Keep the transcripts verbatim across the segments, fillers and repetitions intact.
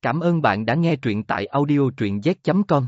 Cảm ơn bạn đã nghe truyện tại audio truyện z chấm com.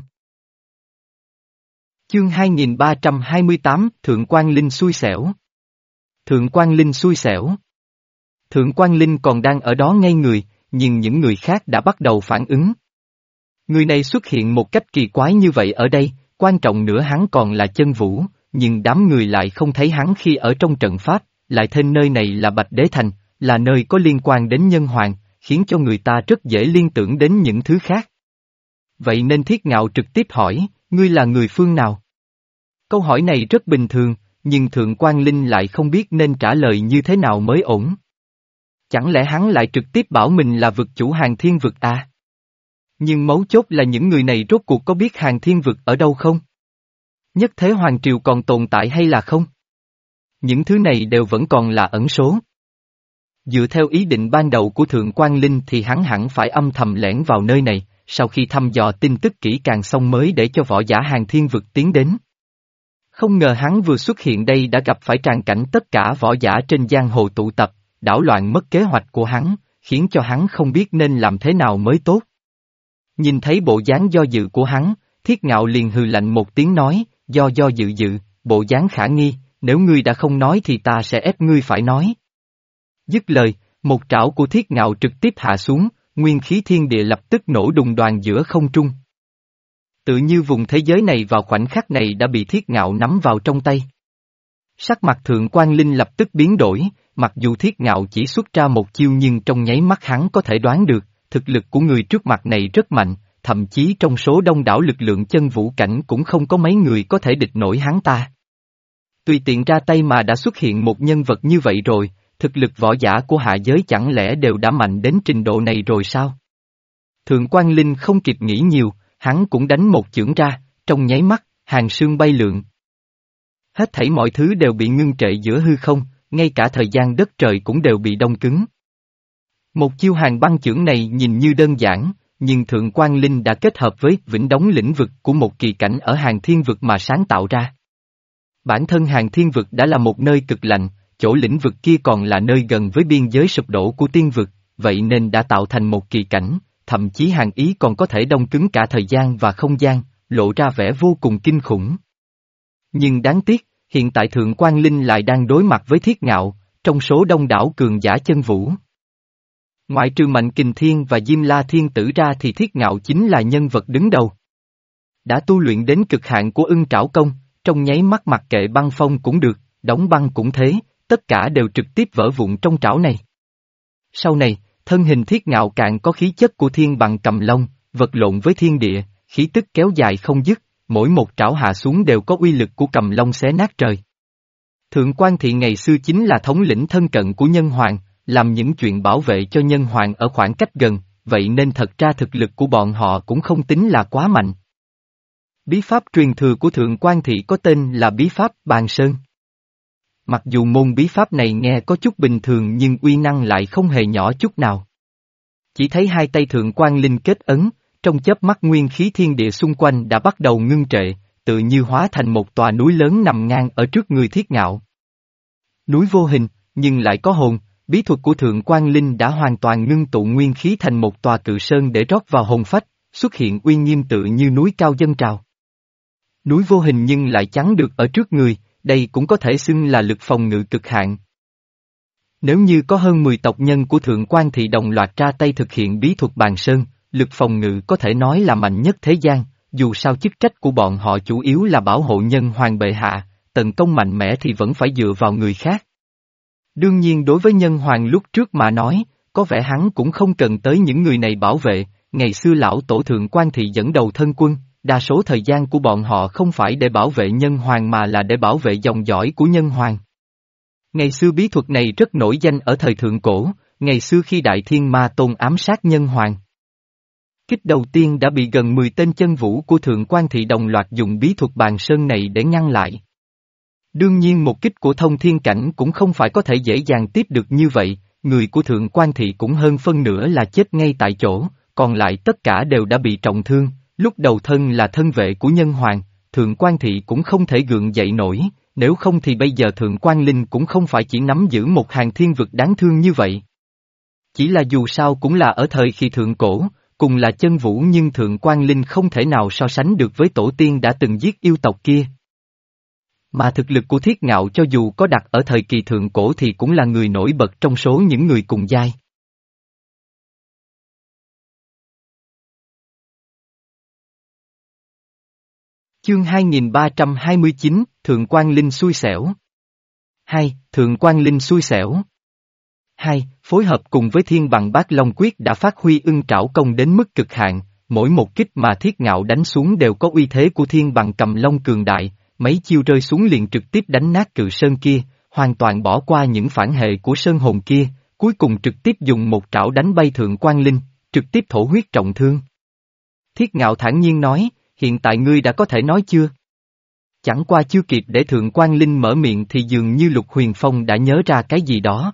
Chương hai nghìn ba trăm hai mươi tám, Thượng Quan Linh xui xẻo. Thượng Quan Linh xui xẻo. Thượng Quan Linh còn đang ở đó ngây người, nhưng những người khác đã bắt đầu phản ứng. Người này xuất hiện một cách kỳ quái như vậy ở đây, quan trọng nữa hắn còn là chân vũ, nhưng đám người lại không thấy hắn khi ở trong trận pháp, lại thêm nơi này là Bạch Đế Thành, là nơi có liên quan đến nhân hoàng, khiến cho người ta rất dễ liên tưởng đến những thứ khác. Vậy nên Thiết Ngạo trực tiếp hỏi, ngươi là người phương nào? Câu hỏi này rất bình thường, nhưng Thượng Quan Linh lại không biết nên trả lời như thế nào mới ổn. Chẳng lẽ hắn lại trực tiếp bảo mình là vực chủ Hàng Thiên Vực à? Nhưng mấu chốt là những người này rốt cuộc có biết Hàng Thiên Vực ở đâu không? Nhất thế Hoàng Triều còn tồn tại hay là không? Những thứ này đều vẫn còn là ẩn số. Dựa theo ý định ban đầu của Thượng Quan Linh thì hắn hẳn phải âm thầm lẻn vào nơi này, sau khi thăm dò tin tức kỹ càng xong mới để cho võ giả Hàng Thiên Vực tiến đến. Không ngờ hắn vừa xuất hiện đây đã gặp phải tràn cảnh tất cả võ giả trên giang hồ tụ tập, đảo loạn mất kế hoạch của hắn, khiến cho hắn không biết nên làm thế nào mới tốt. Nhìn thấy bộ dáng do dự của hắn, Thiết Ngạo liền hừ lạnh một tiếng nói, do do dự dự, bộ dáng khả nghi, nếu ngươi đã không nói thì ta sẽ ép ngươi phải nói. Dứt lời, một trảo của Thiết Ngạo trực tiếp hạ xuống, nguyên khí thiên địa lập tức nổ đùng đoàn giữa không trung. Tự như vùng thế giới này vào khoảnh khắc này đã bị Thiết Ngạo nắm vào trong tay. Sắc mặt Thượng Quan Linh lập tức biến đổi, mặc dù Thiết Ngạo chỉ xuất ra một chiêu nhưng trong nháy mắt hắn có thể đoán được, thực lực của người trước mặt này rất mạnh, thậm chí trong số đông đảo lực lượng chân vũ cảnh cũng không có mấy người có thể địch nổi hắn ta. Tùy tiện ra tay mà đã xuất hiện một nhân vật như vậy rồi, thực lực võ giả của hạ giới chẳng lẽ đều đã mạnh đến trình độ này rồi sao? Thượng Quan Linh không kịp nghĩ nhiều, hắn cũng đánh một chưởng ra, trong nháy mắt, hàng sương bay lượn. Hết thảy mọi thứ đều bị ngưng trệ giữa hư không, ngay cả thời gian đất trời cũng đều bị đông cứng. Một chiêu hàng băng chưởng này nhìn như đơn giản, nhưng Thượng Quan Linh đã kết hợp với vĩnh đóng lĩnh vực của một kỳ cảnh ở Hàng Thiên Vực mà sáng tạo ra. Bản thân Hàng Thiên Vực đã là một nơi cực lạnh, chỗ lĩnh vực kia còn là nơi gần với biên giới sụp đổ của tiên vực, vậy nên đã tạo thành một kỳ cảnh, thậm chí hàng ý còn có thể đông cứng cả thời gian và không gian, lộ ra vẻ vô cùng kinh khủng. Nhưng đáng tiếc, hiện tại Thượng Quan Linh lại đang đối mặt với Thiết Ngạo, trong số đông đảo cường giả chân vũ. Ngoại trừ Mạnh Kình Thiên và Diêm La Thiên Tử ra thì Thiết Ngạo chính là nhân vật đứng đầu. Đã tu luyện đến cực hạn của ưng trảo công, trong nháy mắt mặc kệ băng phong cũng được, đóng băng cũng thế, tất cả đều trực tiếp vỡ vụn trong trảo này. Sau này, thân hình Thiết Ngạo càng có khí chất của thiên bằng cầm long, vật lộn với thiên địa, khí tức kéo dài không dứt, mỗi một trảo hạ xuống đều có uy lực của cầm long xé nát trời. Thượng Quan Thị ngày xưa chính là thống lĩnh thân cận của nhân hoàng, làm những chuyện bảo vệ cho nhân hoàng ở khoảng cách gần, vậy nên thật ra thực lực của bọn họ cũng không tính là quá mạnh. Bí pháp truyền thừa của Thượng Quan Thị có tên là bí pháp Bàn Sơn. Mặc dù môn bí pháp này nghe có chút bình thường nhưng uy năng lại không hề nhỏ chút nào. Chỉ thấy hai tay Thượng Quan Linh kết ấn, trong chớp mắt nguyên khí thiên địa xung quanh đã bắt đầu ngưng trệ, tự như hóa thành một tòa núi lớn nằm ngang ở trước người Thiết Ngạo. Núi vô hình, nhưng lại có hồn, bí thuật của Thượng Quan Linh đã hoàn toàn ngưng tụ nguyên khí thành một tòa cự sơn để rót vào hồn phách, xuất hiện uy nghiêm tự như núi cao dâng trào. Núi vô hình nhưng lại chắn được ở trước người, đây cũng có thể xưng là lực phòng ngự cực hạn. Nếu như có hơn mười tộc nhân của Thượng Quan Thị đồng loạt ra tay thực hiện bí thuật Bàn Sơn, lực phòng ngự có thể nói là mạnh nhất thế gian, dù sao chức trách của bọn họ chủ yếu là bảo hộ nhân hoàng bệ hạ, tấn công mạnh mẽ thì vẫn phải dựa vào người khác. Đương nhiên đối với nhân hoàng lúc trước mà nói, có vẻ hắn cũng không cần tới những người này bảo vệ, ngày xưa lão tổ Thượng Quan Thị dẫn đầu thân quân, đa số thời gian của bọn họ không phải để bảo vệ nhân hoàng mà là để bảo vệ dòng dõi của nhân hoàng. Ngày xưa bí thuật này rất nổi danh ở thời thượng cổ, ngày xưa khi Đại Thiên Ma Tôn ám sát nhân hoàng. Kích đầu tiên đã bị gần mười tên chân vũ của Thượng Quan Thị đồng loạt dùng bí thuật Bàn Sơn này để ngăn lại. Đương nhiên một kích của thông thiên cảnh cũng không phải có thể dễ dàng tiếp được như vậy, người của Thượng Quan Thị cũng hơn phân nửa là chết ngay tại chỗ, còn lại tất cả đều đã bị trọng thương, lúc đầu thân là thân vệ của nhân hoàng, Thượng Quan Thị cũng không thể gượng dậy nổi, nếu không thì bây giờ Thượng Quan Linh cũng không phải chỉ nắm giữ một Hàng Thiên Vực đáng thương như vậy. Chỉ là dù sao cũng là ở thời khi thượng cổ, Cùng là chân vũ nhưng Thượng Quan Linh không thể nào so sánh được với tổ tiên đã từng giết yêu tộc kia. Mà thực lực của Thiết Ngạo cho dù có đặt ở thời kỳ thượng cổ thì cũng là người nổi bật trong số những người cùng giai. Chương hai nghìn ba trăm hai mươi chín, Thượng Quan Linh xui xẻo. hai. Thượng Quan Linh xui xẻo. hai. Phối hợp cùng với Thiên Bằng Bát Long Quyết đã phát huy ưng trảo công đến mức cực hạn, mỗi một kích mà Thiết Ngạo đánh xuống đều có uy thế của Thiên Bằng Cầm Long cường đại, mấy chiêu rơi xuống liền trực tiếp đánh nát cự sơn kia, hoàn toàn bỏ qua những phản hệ của sơn hồn kia, cuối cùng trực tiếp dùng một trảo đánh bay Thượng Quan Linh, trực tiếp thổ huyết trọng thương. Thiết Ngạo thản nhiên nói, hiện tại ngươi đã có thể nói chưa? Chẳng qua chưa kịp để Thượng Quan Linh mở miệng thì dường như Lục Huyền Phong đã nhớ ra cái gì đó.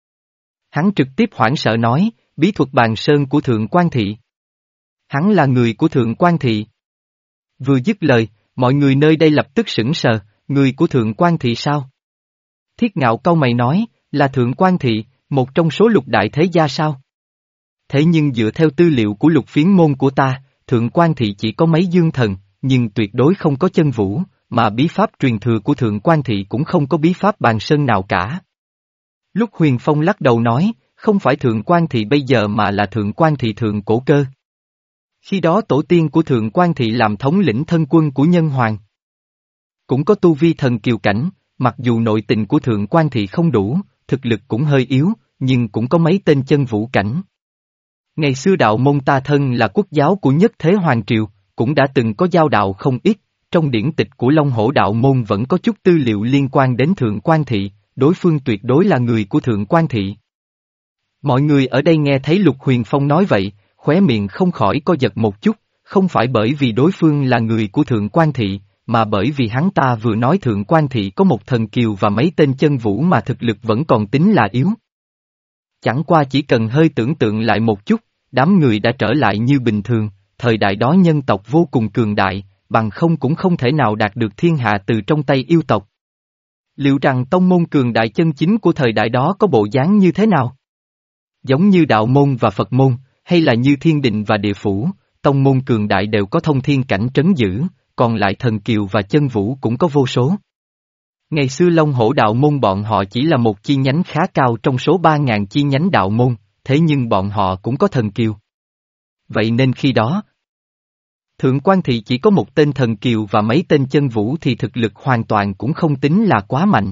Hắn trực tiếp hoảng sợ nói, bí thuật bàn sơn của Thượng Quan Thị. Hắn là người của Thượng Quan Thị. Vừa dứt lời, mọi người nơi đây lập tức sững sờ, người của Thượng Quan Thị sao? Thiết Ngạo cau mày nói, là Thượng Quan Thị, một trong số lục đại thế gia sao? Thế nhưng dựa theo tư liệu của lục phiến môn của ta, Thượng Quan Thị chỉ có mấy dương thần, nhưng tuyệt đối không có chân vũ, mà bí pháp truyền thừa của Thượng Quan Thị cũng không có bí pháp bàn sơn nào cả. Lúc Huyền Phong lắc đầu nói, không phải Thượng Quan Thị bây giờ mà là Thượng Quan Thị thượng cổ cơ. Khi đó tổ tiên của Thượng Quan Thị làm thống lĩnh thân quân của Nhân Hoàng. Cũng có tu vi thần kiều cảnh, mặc dù nội tình của Thượng Quan Thị không đủ, thực lực cũng hơi yếu, nhưng cũng có mấy tên chân vũ cảnh. Ngày xưa đạo môn ta thân là quốc giáo của nhất thế hoàng triều, cũng đã từng có giao đạo không ít, trong điển tịch của Long Hổ đạo môn vẫn có chút tư liệu liên quan đến Thượng Quan Thị, đối phương tuyệt đối là người của Thượng Quan Thị. Mọi người ở đây nghe thấy Lục Huyền Phong nói vậy, khóe miệng không khỏi co giật một chút, không phải bởi vì đối phương là người của Thượng Quan Thị, mà bởi vì hắn ta vừa nói Thượng Quan Thị có một thần kiều và mấy tên chân vũ mà thực lực vẫn còn tính là yếu. Chẳng qua chỉ cần hơi tưởng tượng lại một chút, đám người đã trở lại như bình thường, thời đại đó nhân tộc vô cùng cường đại, bằng không cũng không thể nào đạt được thiên hạ từ trong tay yêu tộc. Liệu rằng tông môn cường đại chân chính của thời đại đó có bộ dáng như thế nào? Giống như đạo môn và Phật môn, hay là như thiên định và địa phủ, tông môn cường đại đều có thông thiên cảnh trấn giữ, còn lại thần kiều và chân vũ cũng có vô số. Ngày xưa Long Hổ đạo môn bọn họ chỉ là một chi nhánh khá cao trong số ba ngàn chi nhánh đạo môn, thế nhưng bọn họ cũng có thần kiều. Vậy nên khi đó, Thượng Quan Thị chỉ có một tên thần kiều và mấy tên chân vũ thì thực lực hoàn toàn cũng không tính là quá mạnh.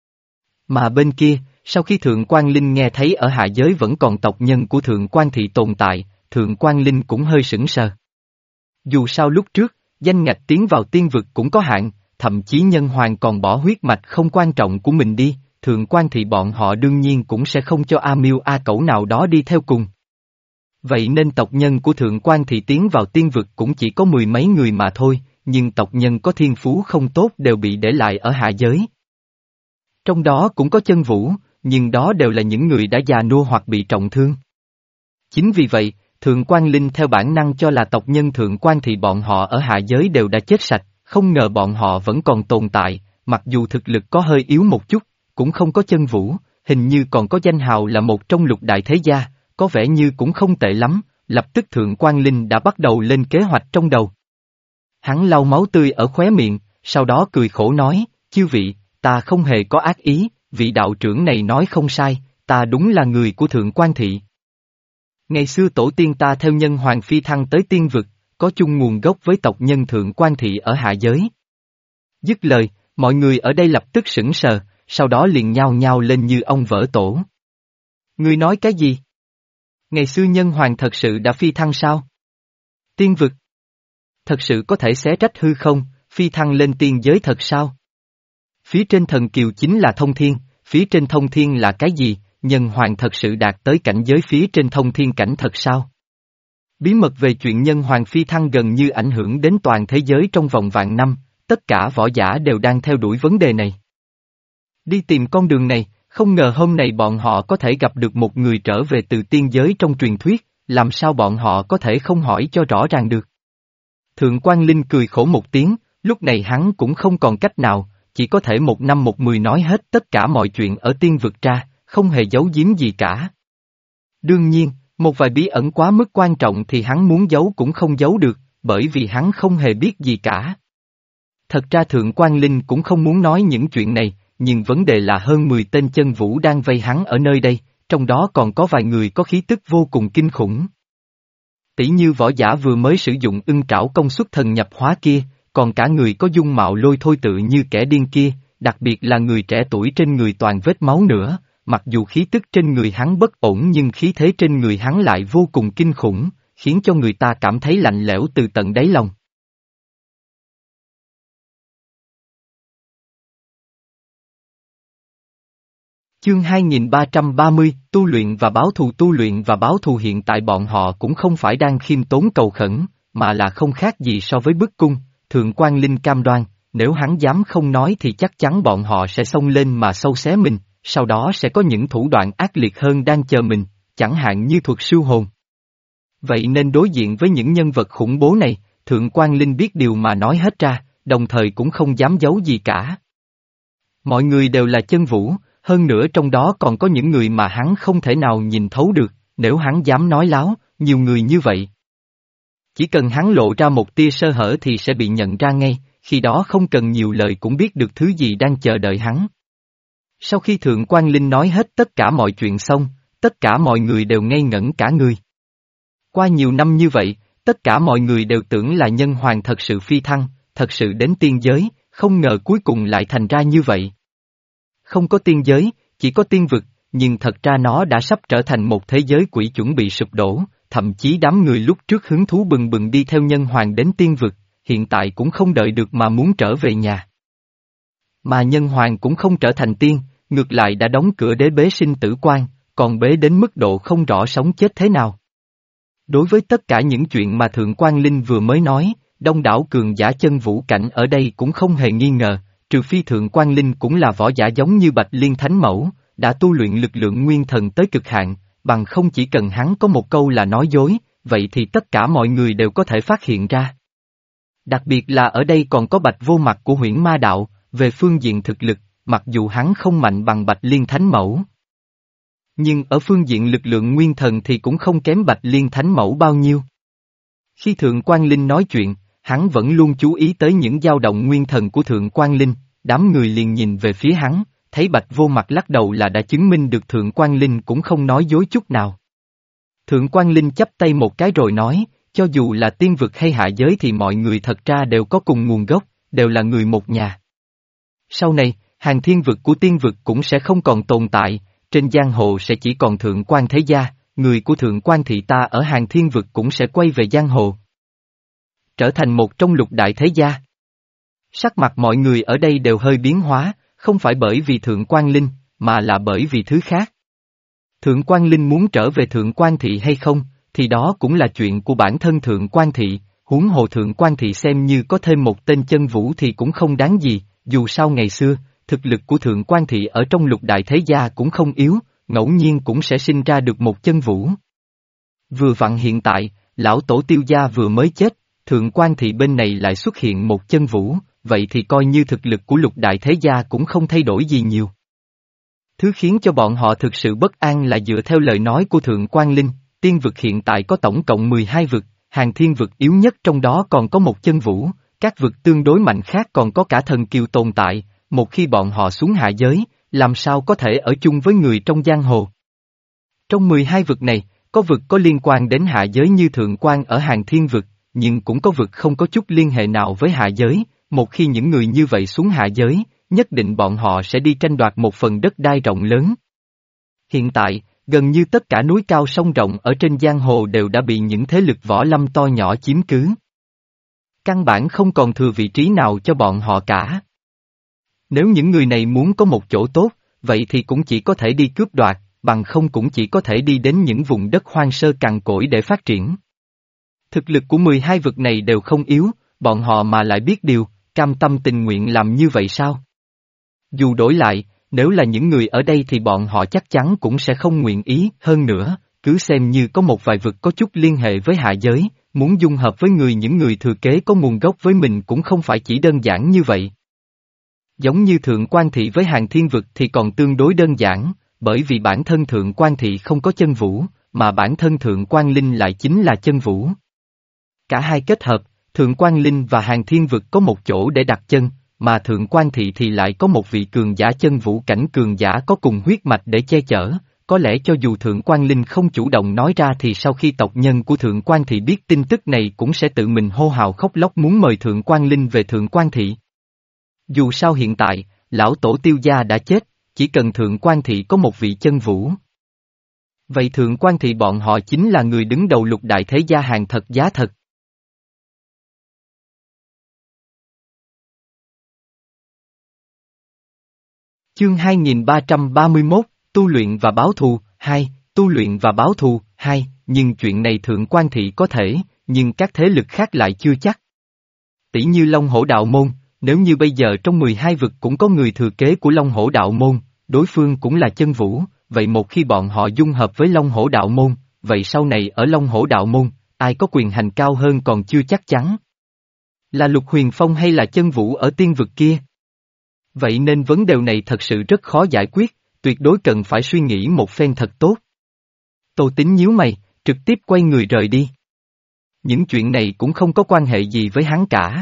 Mà bên kia, sau khi Thượng Quan Linh nghe thấy ở hạ giới vẫn còn tộc nhân của Thượng Quan Thị tồn tại, Thượng Quan Linh cũng hơi sững sờ. Dù sao lúc trước, danh ngạch tiến vào tiên vực cũng có hạn, thậm chí Nhân Hoàng còn bỏ huyết mạch không quan trọng của mình đi, Thượng Quan Thị bọn họ đương nhiên cũng sẽ không cho A Miêu A Cẩu nào đó đi theo cùng. Vậy nên tộc nhân của Thượng Quan Thị tiến vào tiên vực cũng chỉ có mười mấy người mà thôi, nhưng tộc nhân có thiên phú không tốt đều bị để lại ở hạ giới. Trong đó cũng có chân vũ, nhưng đó đều là những người đã già nua hoặc bị trọng thương. Chính vì vậy, Thượng Quan Linh theo bản năng cho là tộc nhân Thượng Quan Thị bọn họ ở hạ giới đều đã chết sạch, không ngờ bọn họ vẫn còn tồn tại, mặc dù thực lực có hơi yếu một chút, cũng không có chân vũ, hình như còn có danh hào là một trong lục đại thế gia, có vẻ như cũng không tệ lắm, lập tức Thượng Quan Linh đã bắt đầu lên kế hoạch trong đầu. Hắn lau máu tươi ở khóe miệng, sau đó cười khổ nói, chư vị, ta không hề có ác ý, vị đạo trưởng này nói không sai, ta đúng là người của Thượng Quan Thị. Ngày xưa tổ tiên ta theo Nhân Hoàng phi thăng tới tiên vực, có chung nguồn gốc với tộc nhân Thượng Quan Thị ở hạ giới. Dứt lời, mọi người ở đây lập tức sững sờ, sau đó liền nhao nhao lên như ông vỡ tổ. Ngươi nói cái gì? Ngày xưa Nhân Hoàng thật sự đã phi thăng sao? Tiên vực? Thật sự có thể xé rách hư không, phi thăng lên tiên giới thật sao? Phía trên thần kiều chính là thông thiên, phía trên thông thiên là cái gì? Nhân Hoàng thật sự đạt tới cảnh giới phía trên thông thiên cảnh thật sao? Bí mật về chuyện Nhân Hoàng phi thăng gần như ảnh hưởng đến toàn thế giới trong vòng vạn năm, tất cả võ giả đều đang theo đuổi vấn đề này. Đi tìm con đường này, không ngờ hôm nay bọn họ có thể gặp được một người trở về từ tiên giới trong truyền thuyết, làm sao bọn họ có thể không hỏi cho rõ ràng được. Thượng Quan Linh cười khổ một tiếng, lúc này hắn cũng không còn cách nào, chỉ có thể một năm một mười nói hết tất cả mọi chuyện ở tiên vực ra, không hề giấu giếm gì cả. Đương nhiên, Một vài bí ẩn quá mức quan trọng thì hắn muốn giấu cũng không giấu được, bởi vì hắn không hề biết gì cả. Thật ra Thượng Quan Linh cũng không muốn nói những chuyện này, nhưng vấn đề là hơn mười tên chân vũ đang vây hắn ở nơi đây, trong đó còn có vài người có khí tức vô cùng kinh khủng. Tỷ như võ giả vừa mới sử dụng ưng trảo công suất thần nhập hóa kia, còn cả người có dung mạo lôi thôi tự như kẻ điên kia, đặc biệt là người trẻ tuổi trên người toàn vết máu nữa, mặc dù khí tức trên người hắn bất ổn nhưng khí thế trên người hắn lại vô cùng kinh khủng, khiến cho người ta cảm thấy lạnh lẽo từ tận đáy lòng. Chương hai nghìn ba trăm ba mươi, tu luyện và báo thù. Tu luyện và báo thù hiện tại bọn họ cũng không phải đang khiêm tốn cầu khẩn, mà là không khác gì so với bức cung. Thượng Quan Linh cam đoan, nếu hắn dám không nói thì chắc chắn bọn họ sẽ xông lên mà sâu xé mình, sau đó sẽ có những thủ đoạn ác liệt hơn đang chờ mình, chẳng hạn như thuật siêu hồn. Vậy nên đối diện với những nhân vật khủng bố này, Thượng Quan Linh biết điều mà nói hết ra, đồng thời cũng không dám giấu gì cả. Mọi người đều là chân vũ, hơn nữa trong đó còn có những người mà hắn không thể nào nhìn thấu được, nếu hắn dám nói láo, nhiều người như vậy. Chỉ cần hắn lộ ra một tia sơ hở thì sẽ bị nhận ra ngay, khi đó không cần nhiều lời cũng biết được thứ gì đang chờ đợi hắn. Sau khi Thượng Quan Linh nói hết tất cả mọi chuyện xong, tất cả mọi người đều ngây ngẩn cả người. Qua nhiều năm như vậy, tất cả mọi người đều tưởng là nhân hoàng thật sự phi thăng, thật sự đến tiên giới, không ngờ cuối cùng lại thành ra như vậy. Không có tiên giới, chỉ có tiên vực, nhưng thật ra nó đã sắp trở thành một thế giới quỷ chuẩn bị sụp đổ, thậm chí đám người lúc trước hứng thú bừng bừng đi theo nhân hoàng đến tiên vực, hiện tại cũng không đợi được mà muốn trở về nhà. Mà nhân hoàng cũng không trở thành tiên, ngược lại đã đóng cửa đế bế sinh tử quan, còn bế đến mức độ không rõ sống chết thế nào. Đối với tất cả những chuyện mà Thượng Quan Linh vừa mới nói, đông đảo cường giả chân vũ cảnh ở đây cũng không hề nghi ngờ, trừ phi Thượng Quan Linh cũng là võ giả giống như Bạch Liên Thánh Mẫu, đã tu luyện lực lượng nguyên thần tới cực hạn, bằng không chỉ cần hắn có một câu là nói dối, vậy thì tất cả mọi người đều có thể phát hiện ra. Đặc biệt là ở đây còn có Bạch Vô Mặt của Huyễn Ma Đạo, về phương diện thực lực, mặc dù hắn không mạnh bằng Bạch Liên Thánh Mẫu. Nhưng ở phương diện lực lượng nguyên thần thì cũng không kém Bạch Liên Thánh Mẫu bao nhiêu. Khi Thượng Quan Linh nói chuyện, hắn vẫn luôn chú ý tới những dao động nguyên thần của Thượng Quan Linh, đám người liền nhìn về phía hắn, thấy Bạch Vô Mặt lắc đầu là đã chứng minh được Thượng Quan Linh cũng không nói dối chút nào. Thượng Quan Linh chắp tay một cái rồi nói, cho dù là tiên vực hay hạ giới thì mọi người thật ra đều có cùng nguồn gốc, đều là người một nhà. Sau này, hàng thiên vực của tiên vực cũng sẽ không còn tồn tại, trên giang hồ sẽ chỉ còn Thượng Quan thế gia, người của Thượng Quan thị ta ở hàng thiên vực cũng sẽ quay về giang hồ, trở thành một trong lục đại thế gia. Sắc mặt mọi người ở đây đều hơi biến hóa, không phải bởi vì Thượng Quan Linh, mà là bởi vì thứ khác. Thượng Quan Linh muốn trở về Thượng Quan thị hay không, thì đó cũng là chuyện của bản thân Thượng Quan thị, huống hồ Thượng Quan thị xem như có thêm một tên chân vũ thì cũng không đáng gì, dù sao ngày xưa, thực lực của Thượng Quan thị ở trong lục đại thế gia cũng không yếu, ngẫu nhiên cũng sẽ sinh ra được một chân vũ. Vừa vặn hiện tại, lão tổ Tiêu gia vừa mới chết, Thượng Quan thị bên này lại xuất hiện một chân vũ, vậy thì coi như thực lực của lục đại thế gia cũng không thay đổi gì nhiều. Thứ khiến cho bọn họ thực sự bất an là dựa theo lời nói của Thượng Quan Linh, tiên vực hiện tại có tổng cộng mười hai vực, hàng thiên vực yếu nhất trong đó còn có một chân vũ, các vực tương đối mạnh khác còn có cả thần kiều tồn tại, một khi bọn họ xuống hạ giới, làm sao có thể ở chung với người trong giang hồ. Trong mười hai vực này, có vực có liên quan đến hạ giới như Thượng Quan ở hàng thiên vực, nhưng cũng có vực không có chút liên hệ nào với hạ giới, một khi những người như vậy xuống hạ giới, nhất định bọn họ sẽ đi tranh đoạt một phần đất đai rộng lớn. Hiện tại, gần như tất cả núi cao sông rộng ở trên giang hồ đều đã bị những thế lực võ lâm to nhỏ chiếm cứ. Căn bản không còn thừa vị trí nào cho bọn họ cả. Nếu những người này muốn có một chỗ tốt, vậy thì cũng chỉ có thể đi cướp đoạt, bằng không cũng chỉ có thể đi đến những vùng đất hoang sơ cằn cỗi để phát triển. Thực lực của mười hai vực này đều không yếu, bọn họ mà lại biết điều, cam tâm tình nguyện làm như vậy sao? Dù đổi lại, nếu là những người ở đây thì bọn họ chắc chắn cũng sẽ không nguyện ý, hơn nữa, cứ xem như có một vài vực có chút liên hệ với hạ giới, muốn dung hợp với người những người thừa kế có nguồn gốc với mình cũng không phải chỉ đơn giản như vậy. Giống như Thượng Quan thị với hàng thiên vực thì còn tương đối đơn giản, bởi vì bản thân Thượng Quan thị không có chân vũ, mà bản thân Thượng Quan Linh lại chính là chân vũ. Cả hai kết hợp, Thượng Quan Linh và Hàng Thiên Vực có một chỗ để đặt chân, mà Thượng Quan Thị thì lại có một vị cường giả chân vũ cảnh cường giả có cùng huyết mạch để che chở. Có lẽ cho dù Thượng Quan Linh không chủ động nói ra thì sau khi tộc nhân của Thượng Quan Thị biết tin tức này cũng sẽ tự mình hô hào khóc lóc muốn mời Thượng Quan Linh về Thượng Quan Thị. Dù sao hiện tại, lão tổ Tiêu gia đã chết, chỉ cần Thượng Quan Thị có một vị chân vũ. Vậy Thượng Quan Thị bọn họ chính là người đứng đầu lục đại thế gia hàng thật giá thật. Chương hai nghìn ba trăm ba mươi mốt, Tu luyện và báo thù, hai, Tu luyện và báo thù, hai, nhưng chuyện này Thượng Quan Thị có thể, nhưng các thế lực khác lại chưa chắc. Tỷ như Long Hổ Đạo Môn, nếu như bây giờ trong mười hai vực cũng có người thừa kế của Long Hổ Đạo Môn, đối phương cũng là chân vũ, vậy một khi bọn họ dung hợp với Long Hổ Đạo Môn, vậy sau này ở Long Hổ Đạo Môn, ai có quyền hành cao hơn còn chưa chắc chắn. Là Lục Huyền Phong hay là chân vũ ở tiên vực kia? Vậy nên vấn đề này thật sự rất khó giải quyết, tuyệt đối cần phải suy nghĩ một phen thật tốt. Tô Tín nhíu mày, trực tiếp quay người rời đi. Những chuyện này cũng không có quan hệ gì với hắn cả.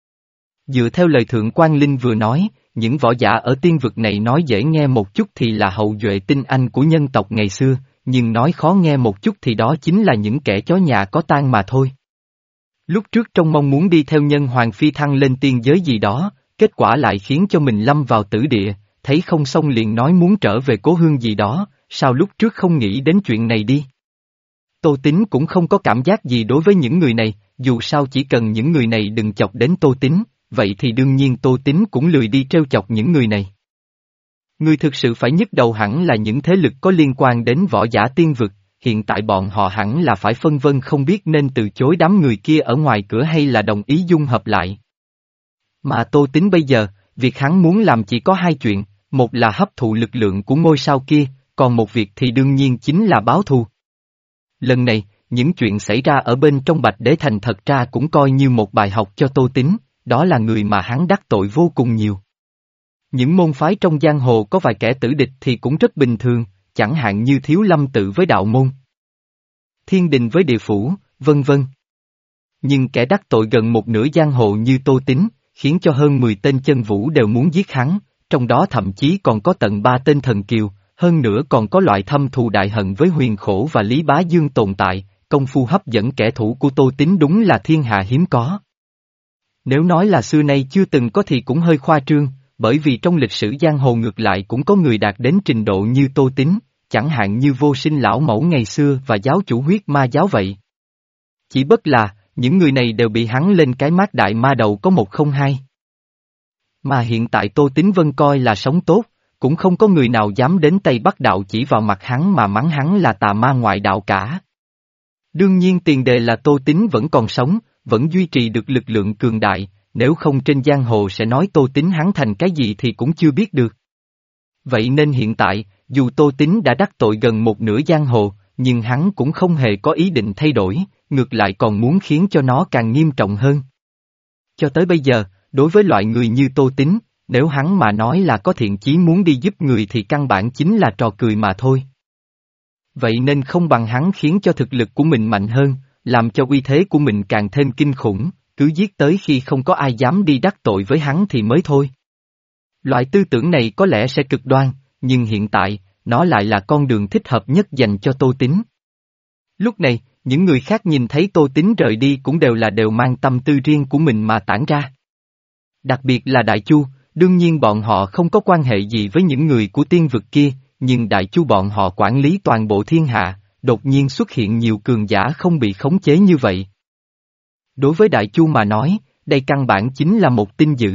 Dựa theo lời Thượng Quan Linh vừa nói, những võ giả ở tiên vực này nói dễ nghe một chút thì là hậu duệ tinh anh của nhân tộc ngày xưa, nhưng nói khó nghe một chút thì đó chính là những kẻ chó nhà có tang mà thôi. Lúc trước trong mong muốn đi theo nhân hoàng phi thăng lên tiên giới gì đó, kết quả lại khiến cho mình lâm vào tử địa, thấy không xong liền nói muốn trở về cố hương gì đó, sao lúc trước không nghĩ đến chuyện này đi. Tô Tín cũng không có cảm giác gì đối với những người này, dù sao chỉ cần những người này đừng chọc đến Tô Tín, vậy thì đương nhiên Tô Tín cũng lười đi trêu chọc những người này. Người thực sự phải nhức đầu hẳn là những thế lực có liên quan đến võ giả tiên vực, hiện tại bọn họ hẳn là phải phân vân không biết nên từ chối đám người kia ở ngoài cửa hay là đồng ý dung hợp lại. Mà Tô Tín bây giờ, việc hắn muốn làm chỉ có hai chuyện, một là hấp thụ lực lượng của ngôi sao kia, còn một việc thì đương nhiên chính là báo thù. Lần này, những chuyện xảy ra ở bên trong Bạch Đế Thành thật ra cũng coi như một bài học cho Tô Tín, đó là người mà hắn đắc tội vô cùng nhiều. Những môn phái trong giang hồ có vài kẻ tử địch thì cũng rất bình thường, chẳng hạn như Thiếu Lâm Tự với đạo môn, Thiên Đình với địa phủ, vân vân. Nhưng kẻ đắc tội gần một nửa giang hồ như Tô Tín, khiến cho hơn mười tên chân vũ đều muốn giết hắn, trong đó thậm chí còn có tận ba tên thần kiều, hơn nữa còn có loại thâm thù đại hận với Huyền Khổ và Lý Bá Dương tồn tại, công phu hấp dẫn kẻ thù của Tô Tín đúng là thiên hạ hiếm có. Nếu nói là xưa nay chưa từng có thì cũng hơi khoa trương, bởi vì trong lịch sử giang hồ ngược lại cũng có người đạt đến trình độ như Tô Tín, chẳng hạn như Vô Sinh lão mẫu ngày xưa và giáo chủ huyết ma giáo vậy. Chỉ bất là, những người này đều bị hắn lên cái mác đại ma đầu có một không hai. Mà hiện tại Tô Tín Vân coi là sống tốt, cũng không có người nào dám đến Tây Bắc đạo chỉ vào mặt hắn mà mắng hắn là tà ma ngoại đạo cả. Đương nhiên tiền đề là Tô Tín vẫn còn sống, vẫn duy trì được lực lượng cường đại, nếu không trên giang hồ sẽ nói Tô Tín hắn thành cái gì thì cũng chưa biết được. Vậy nên hiện tại, dù Tô Tín đã đắc tội gần một nửa giang hồ, nhưng hắn cũng không hề có ý định thay đổi, ngược lại còn muốn khiến cho nó càng nghiêm trọng hơn. Cho tới bây giờ, đối với loại người như Tô Tín, nếu hắn mà nói là có thiện chí muốn đi giúp người thì căn bản chính là trò cười mà thôi. Vậy nên không bằng hắn khiến cho thực lực của mình mạnh hơn, làm cho uy thế của mình càng thêm kinh khủng, cứ giết tới khi không có ai dám đi đắc tội với hắn thì mới thôi. Loại tư tưởng này có lẽ sẽ cực đoan, nhưng hiện tại, nó lại là con đường thích hợp nhất dành cho Tô Tín. Lúc này, những người khác nhìn thấy Tô Tín rời đi cũng đều là đều mang tâm tư riêng của mình mà tản ra. Đặc biệt là Đại Chu, đương nhiên bọn họ không có quan hệ gì với những người của tiên vực kia, nhưng Đại Chu bọn họ quản lý toàn bộ thiên hạ, đột nhiên xuất hiện nhiều cường giả không bị khống chế như vậy. Đối với Đại Chu mà nói, đây căn bản chính là một tin dữ.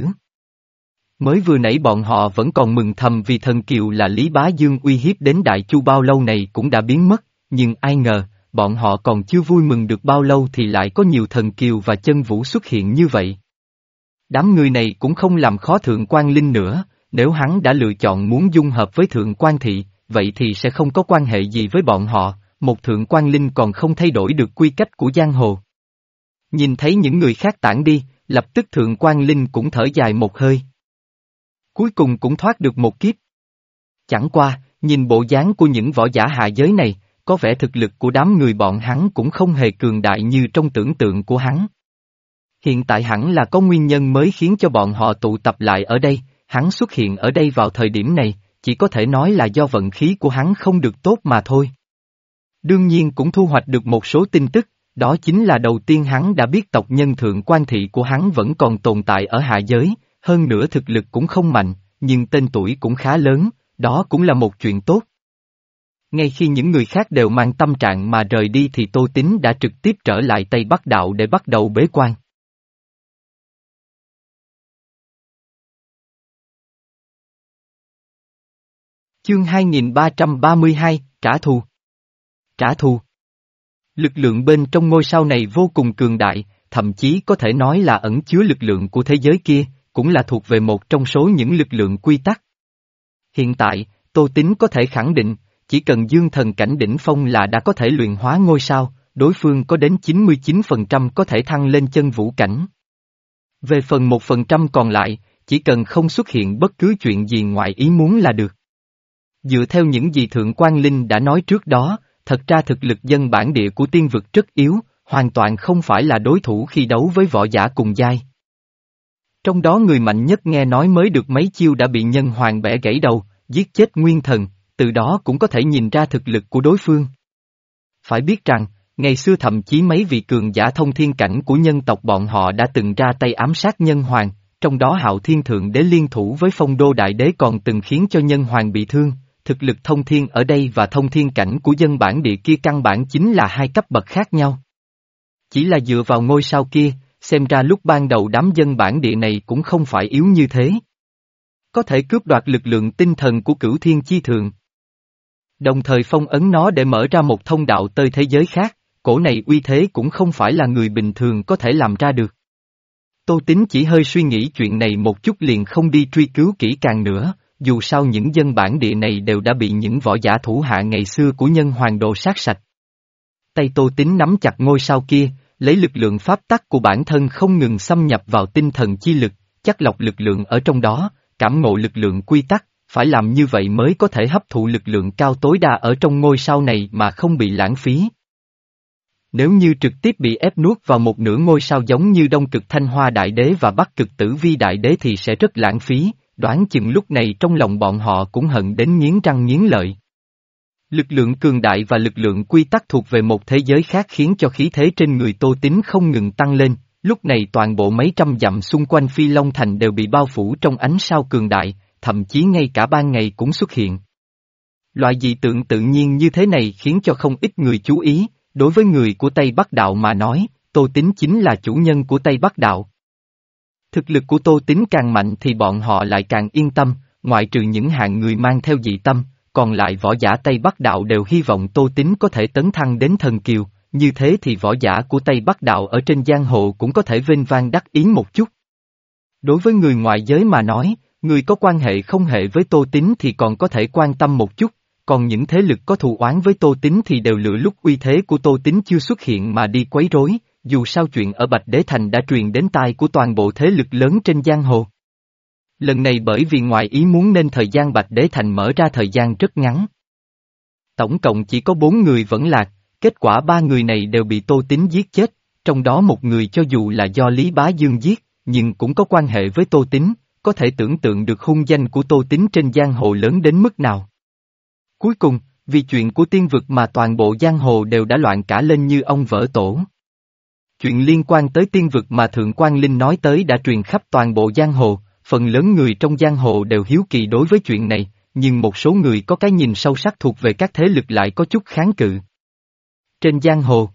Mới vừa nãy bọn họ vẫn còn mừng thầm vì thần kiều là Lý Bá Dương uy hiếp đến Đại Chu bao lâu này cũng đã biến mất, nhưng ai ngờ, bọn họ còn chưa vui mừng được bao lâu thì lại có nhiều thần kiều và chân vũ xuất hiện như vậy. Đám người này cũng không làm khó Thượng Quan Linh nữa, nếu hắn đã lựa chọn muốn dung hợp với Thượng Quan Thị, vậy thì sẽ không có quan hệ gì với bọn họ, một Thượng Quan Linh còn không thay đổi được quy cách của giang hồ. Nhìn thấy những người khác tản đi, lập tức Thượng Quan Linh cũng thở dài một hơi. Cuối cùng cũng thoát được một kiếp. Chẳng qua, nhìn bộ dáng của những võ giả hạ giới này, có vẻ thực lực của đám người bọn hắn cũng không hề cường đại như trong tưởng tượng của hắn. Hiện tại hẳn là có nguyên nhân mới khiến cho bọn họ tụ tập lại ở đây, hắn xuất hiện ở đây vào thời điểm này, chỉ có thể nói là do vận khí của hắn không được tốt mà thôi. Đương nhiên cũng thu hoạch được một số tin tức, đó chính là đầu tiên hắn đã biết tộc nhân thượng quan thị của hắn vẫn còn tồn tại ở hạ giới, hơn nữa thực lực cũng không mạnh, nhưng tên tuổi cũng khá lớn, đó cũng là một chuyện tốt. Ngay khi những người khác đều mang tâm trạng mà rời đi thì Tô Tín đã trực tiếp trở lại Tây Bắc Đạo để bắt đầu bế quan. Chương hai nghìn ba trăm ba mươi hai, Trả thù. Trả thù. Lực lượng bên trong ngôi sao này vô cùng cường đại, thậm chí có thể nói là ẩn chứa lực lượng của thế giới kia, cũng là thuộc về một trong số những lực lượng quy tắc. Hiện tại, Tô Tín có thể khẳng định, chỉ cần dương thần cảnh đỉnh phong là đã có thể luyện hóa ngôi sao, đối phương có đến chín mươi chín phần trăm có thể thăng lên chân vũ cảnh. Về phần một phần trăm còn lại, chỉ cần không xuất hiện bất cứ chuyện gì ngoài ý muốn là được. Dựa theo những gì Thượng Quan Linh đã nói trước đó, thật ra thực lực dân bản địa của tiên vực rất yếu, hoàn toàn không phải là đối thủ khi đấu với võ giả cùng giai. Trong đó người mạnh nhất nghe nói mới được mấy chiêu đã bị nhân hoàng bẻ gãy đầu, giết chết nguyên thần, từ đó cũng có thể nhìn ra thực lực của đối phương. Phải biết rằng, ngày xưa thậm chí mấy vị cường giả thông thiên cảnh của nhân tộc bọn họ đã từng ra tay ám sát nhân hoàng, trong đó Hạo Thiên Thượng Đế liên thủ với Phong Đô Đại Đế còn từng khiến cho nhân hoàng bị thương. Thực lực thông thiên ở đây và thông thiên cảnh của dân bản địa kia căn bản chính là hai cấp bậc khác nhau. Chỉ là dựa vào ngôi sao kia, xem ra lúc ban đầu đám dân bản địa này cũng không phải yếu như thế. Có thể cướp đoạt lực lượng tinh thần của Cửu Thiên Chi Thượng. Đồng thời phong ấn nó để mở ra một thông đạo tới thế giới khác, cổ này uy thế cũng không phải là người bình thường có thể làm ra được. Tô Tín chỉ hơi suy nghĩ chuyện này một chút liền không đi truy cứu kỹ càng nữa. Dù sao những dân bản địa này đều đã bị những võ giả thủ hạ ngày xưa của nhân hoàng đồ sát sạch. Tay Tô Tín nắm chặt ngôi sao kia, lấy lực lượng pháp tắc của bản thân không ngừng xâm nhập vào tinh thần chi lực, chắc lọc lực lượng ở trong đó, cảm ngộ lực lượng quy tắc, phải làm như vậy mới có thể hấp thụ lực lượng cao tối đa ở trong ngôi sao này mà không bị lãng phí. Nếu như trực tiếp bị ép nuốt vào một nửa ngôi sao giống như Đông Cực Thanh Hoa Đại Đế và Bắc Cực Tử Vi Đại Đế thì sẽ rất lãng phí. Đoán chừng lúc này trong lòng bọn họ cũng hận đến nghiến răng nghiến lợi. Lực lượng cường đại và lực lượng quy tắc thuộc về một thế giới khác khiến cho khí thế trên người Tô Tín không ngừng tăng lên, lúc này toàn bộ mấy trăm dặm xung quanh Phi Long Thành đều bị bao phủ trong ánh sao cường đại, thậm chí ngay cả ban ngày cũng xuất hiện. Loại dị tượng tự nhiên như thế này khiến cho không ít người chú ý, đối với người của Tây Bắc Đạo mà nói, Tô Tín chính là chủ nhân của Tây Bắc Đạo. Thực lực của Tô Tín càng mạnh thì bọn họ lại càng yên tâm, ngoại trừ những hạng người mang theo dị tâm, còn lại võ giả Tây Bắc Đạo đều hy vọng Tô Tín có thể tấn thăng đến thần kiều, như thế thì võ giả của Tây Bắc Đạo ở trên giang hồ cũng có thể vênh vang đắc ý một chút. Đối với người ngoại giới mà nói, người có quan hệ không hệ với Tô Tín thì còn có thể quan tâm một chút, còn những thế lực có thù oán với Tô Tín thì đều lựa lúc uy thế của Tô Tín chưa xuất hiện mà đi quấy rối. Dù sao chuyện ở Bạch Đế Thành đã truyền đến tai của toàn bộ thế lực lớn trên giang hồ. Lần này bởi vì ngoài ý muốn nên thời gian Bạch Đế Thành mở ra thời gian rất ngắn. Tổng cộng chỉ có bốn người vẫn lạc, kết quả ba người này đều bị Tô Tín giết chết, trong đó một người cho dù là do Lý Bá Dương giết, nhưng cũng có quan hệ với Tô Tín, có thể tưởng tượng được hung danh của Tô Tín trên giang hồ lớn đến mức nào. Cuối cùng, vì chuyện của tiên vực mà toàn bộ giang hồ đều đã loạn cả lên như ông vỡ tổ. Chuyện liên quan tới tiên vực mà Thượng Quan Linh nói tới đã truyền khắp toàn bộ giang hồ, phần lớn người trong giang hồ đều hiếu kỳ đối với chuyện này, nhưng một số người có cái nhìn sâu sắc thuộc về các thế lực lại có chút kháng cự. Trên giang hồ,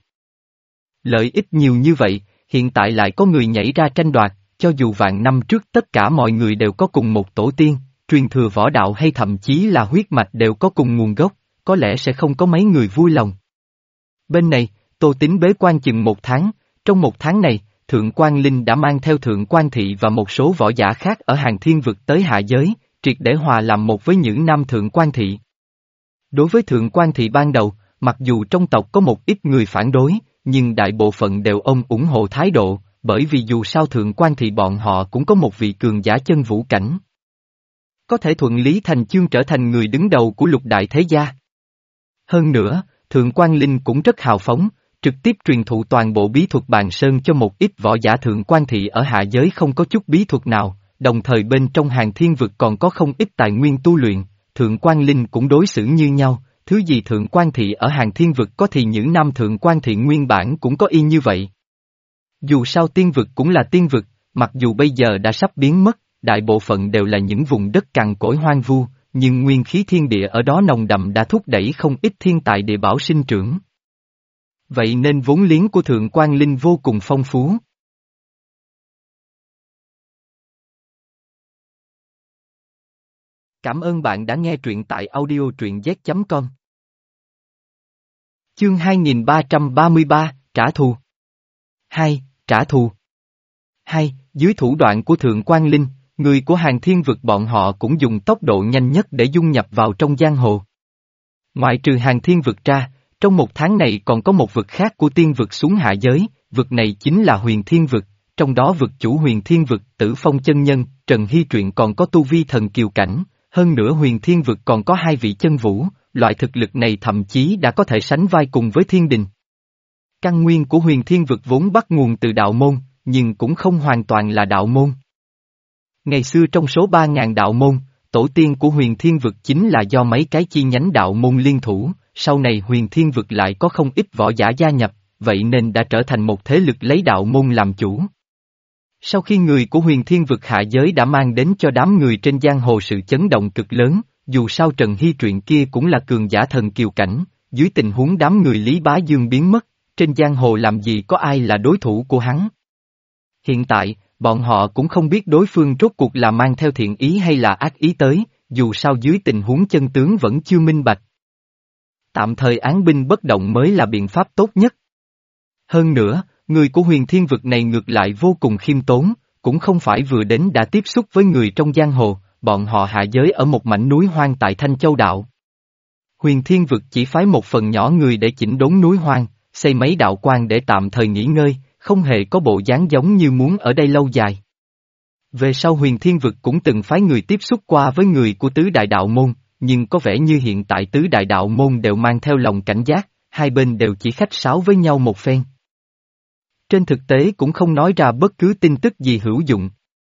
lợi ích nhiều như vậy, hiện tại lại có người nhảy ra tranh đoạt, cho dù vạn năm trước tất cả mọi người đều có cùng một tổ tiên, truyền thừa võ đạo hay thậm chí là huyết mạch đều có cùng nguồn gốc, có lẽ sẽ không có mấy người vui lòng. Bên này, Tô Tín bế quan chừng một tháng. Trong một tháng này, Thượng Quan Linh đã mang theo Thượng Quan Thị và một số võ giả khác ở hàng thiên vực tới hạ giới, triệt để hòa làm một với những nam Thượng Quan Thị. Đối với Thượng Quan Thị ban đầu, mặc dù trong tộc có một ít người phản đối, nhưng đại bộ phận đều ông ủng hộ thái độ, bởi vì dù sao Thượng Quan Thị bọn họ cũng có một vị cường giả chân vũ cảnh. Có thể thuận lý thành chương trở thành người đứng đầu của lục đại thế gia. Hơn nữa, Thượng quan Linh cũng rất hào phóng, trực tiếp truyền thụ toàn bộ bí thuật bàn sơn cho một ít võ giả thượng quan thị ở hạ giới không có chút bí thuật nào, đồng thời bên trong hàng thiên vực còn có không ít tài nguyên tu luyện, thượng quan Linh cũng đối xử như nhau, thứ gì thượng quan thị ở hàng thiên vực có thì những năm thượng quan thị nguyên bản cũng có y như vậy. Dù sao tiên vực cũng là tiên vực, mặc dù bây giờ đã sắp biến mất, đại bộ phận đều là những vùng đất cằn cỗi hoang vu, nhưng nguyên khí thiên địa ở đó nồng đậm đã thúc đẩy không ít thiên tài địa bảo sinh trưởng. Vậy nên vốn liếng của thượng quan Linh vô cùng phong phú. Cảm ơn bạn đã nghe truyện tại audio truyện z chấm com. Chương hai nghìn ba trăm ba mươi ba, Trả thù. hai. Trả thù. hai. Dưới thủ đoạn của thượng quan Linh, người của hàng thiên vực bọn họ cũng dùng tốc độ nhanh nhất để dung nhập vào trong giang hồ. Ngoại trừ hàng thiên vực ra, trong một tháng này còn có một vực khác của tiên vực xuống hạ giới, vực này chính là huyền thiên vực, trong đó vực chủ huyền thiên vực Tử Phong chân nhân, Trần Hy Truyện còn có tu vi thần kiều cảnh, hơn nữa huyền thiên vực còn có hai vị chân vũ, loại thực lực này thậm chí đã có thể sánh vai cùng với thiên đình. Căn nguyên của huyền thiên vực vốn bắt nguồn từ đạo môn, nhưng cũng không hoàn toàn là đạo môn. Ngày xưa trong số ba ngàn đạo môn, tổ tiên của huyền thiên vực chính là do mấy cái chi nhánh đạo môn liên thủ, sau này huyền thiên vực lại có không ít võ giả gia nhập, vậy nên đã trở thành một thế lực lấy đạo môn làm chủ. Sau khi người của huyền thiên vực hạ giới đã mang đến cho đám người trên giang hồ sự chấn động cực lớn, dù sao Trần Hy Truyện kia cũng là cường giả thần kiều cảnh, dưới tình huống đám người Lý Bá Dương biến mất, trên giang hồ làm gì có ai là đối thủ của hắn. Hiện tại, bọn họ cũng không biết đối phương rốt cuộc là mang theo thiện ý hay là ác ý tới, dù sao dưới tình huống chân tướng vẫn chưa minh bạch. Tạm thời án binh bất động mới là biện pháp tốt nhất. Hơn nữa, người của huyền thiên vực này ngược lại vô cùng khiêm tốn, cũng không phải vừa đến đã tiếp xúc với người trong giang hồ, bọn họ hạ giới ở một mảnh núi hoang tại Thanh Châu Đạo. Huyền thiên vực chỉ phái một phần nhỏ người để chỉnh đốn núi hoang, xây mấy đạo quan để tạm thời nghỉ ngơi, không hề có bộ dáng giống như muốn ở đây lâu dài. Về sau huyền thiên vực cũng từng phái người tiếp xúc qua với người của tứ đại đạo môn, nhưng có vẻ như hiện tại tứ đại đạo môn đều mang theo lòng cảnh giác, hai bên đều chỉ khách sáo với nhau một phen. Trên thực tế cũng không nói ra bất cứ tin tức gì hữu dụng.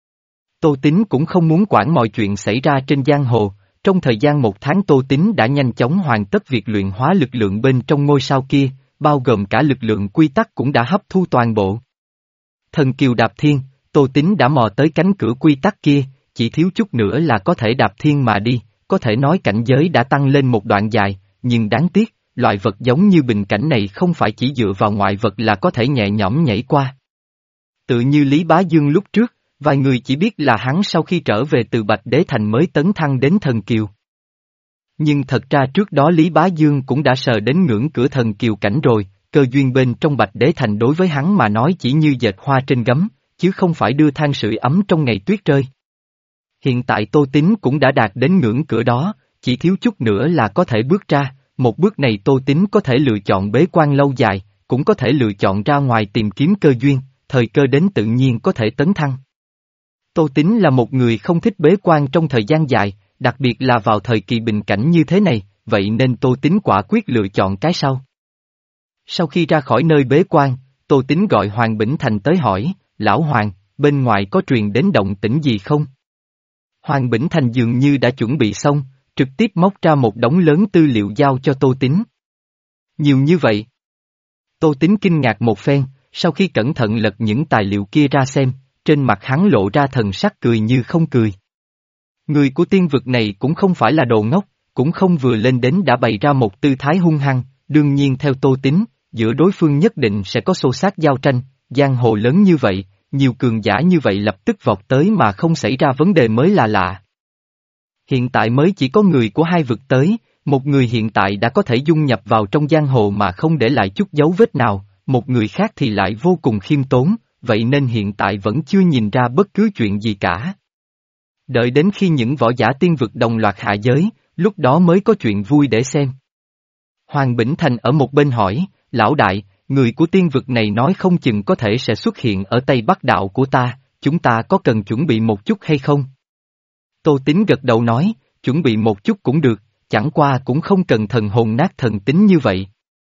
Tô Tín cũng không muốn quản mọi chuyện xảy ra trên giang hồ, trong thời gian một tháng Tô Tín đã nhanh chóng hoàn tất việc luyện hóa lực lượng bên trong ngôi sao kia, bao gồm cả lực lượng quy tắc cũng đã hấp thu toàn bộ. Thần kiều đạp thiên, Tô Tín đã mò tới cánh cửa quy tắc kia, chỉ thiếu chút nữa là có thể đạp thiên mà đi, có thể nói cảnh giới đã tăng lên một đoạn dài, nhưng đáng tiếc, loại vật giống như bình cảnh này không phải chỉ dựa vào ngoại vật là có thể nhẹ nhõm nhảy qua. Tự như Lý Bá Dương lúc trước, vài người chỉ biết là hắn sau khi trở về từ Bạch Đế Thành mới tấn thăng đến thần kiều. Nhưng thật ra trước đó Lý Bá Dương cũng đã sờ đến ngưỡng cửa thần kiều cảnh rồi, cơ duyên bên trong Bạch Đế Thành đối với hắn mà nói chỉ như dệt hoa trên gấm, chứ không phải đưa than sưởi ấm trong ngày tuyết rơi. Hiện tại Tô Tín cũng đã đạt đến ngưỡng cửa đó, chỉ thiếu chút nữa là có thể bước ra, một bước này Tô Tín có thể lựa chọn bế quan lâu dài, cũng có thể lựa chọn ra ngoài tìm kiếm cơ duyên, thời cơ đến tự nhiên có thể tấn thăng. Tô Tín là một người không thích bế quan trong thời gian dài, đặc biệt là vào thời kỳ bình cảnh như thế này, vậy nên Tô Tín quả quyết lựa chọn cái sau. Sau khi ra khỏi nơi bế quan, Tô Tín gọi Hoàng Bỉnh Thành tới hỏi, Lão Hoàng, bên ngoài có truyền đến động tĩnh gì không? Hoàng Bỉnh Thành dường như đã chuẩn bị xong, trực tiếp móc ra một đống lớn tư liệu giao cho Tô Tín. Nhiều như vậy. Tô Tín kinh ngạc một phen, sau khi cẩn thận lật những tài liệu kia ra xem, trên mặt hắn lộ ra thần sắc cười như không cười. Người của tiên vực này cũng không phải là đồ ngốc, cũng không vừa lên đến đã bày ra một tư thái hung hăng, đương nhiên theo Tô Tín, giữa đối phương nhất định sẽ có xô xát giao tranh, giang hồ lớn như vậy, nhiều cường giả như vậy lập tức vọt tới mà không xảy ra vấn đề mới là lạ. Hiện tại mới chỉ có người của hai vực tới, một người hiện tại đã có thể dung nhập vào trong giang hồ mà không để lại chút dấu vết nào, một người khác thì lại vô cùng khiêm tốn, vậy nên hiện tại vẫn chưa nhìn ra bất cứ chuyện gì cả. Đợi đến khi những võ giả tiên vực đồng loạt hạ giới, lúc đó mới có chuyện vui để xem. Hoàng Bỉnh Thành ở một bên hỏi, Lão đại, người của tiên vực này nói không chừng có thể sẽ xuất hiện ở Tây Bắc đạo của ta, chúng ta có cần chuẩn bị một chút hay không? Tô Tín gật đầu nói, chuẩn bị một chút cũng được, chẳng qua cũng không cần thần hồn nát thần tính như vậy.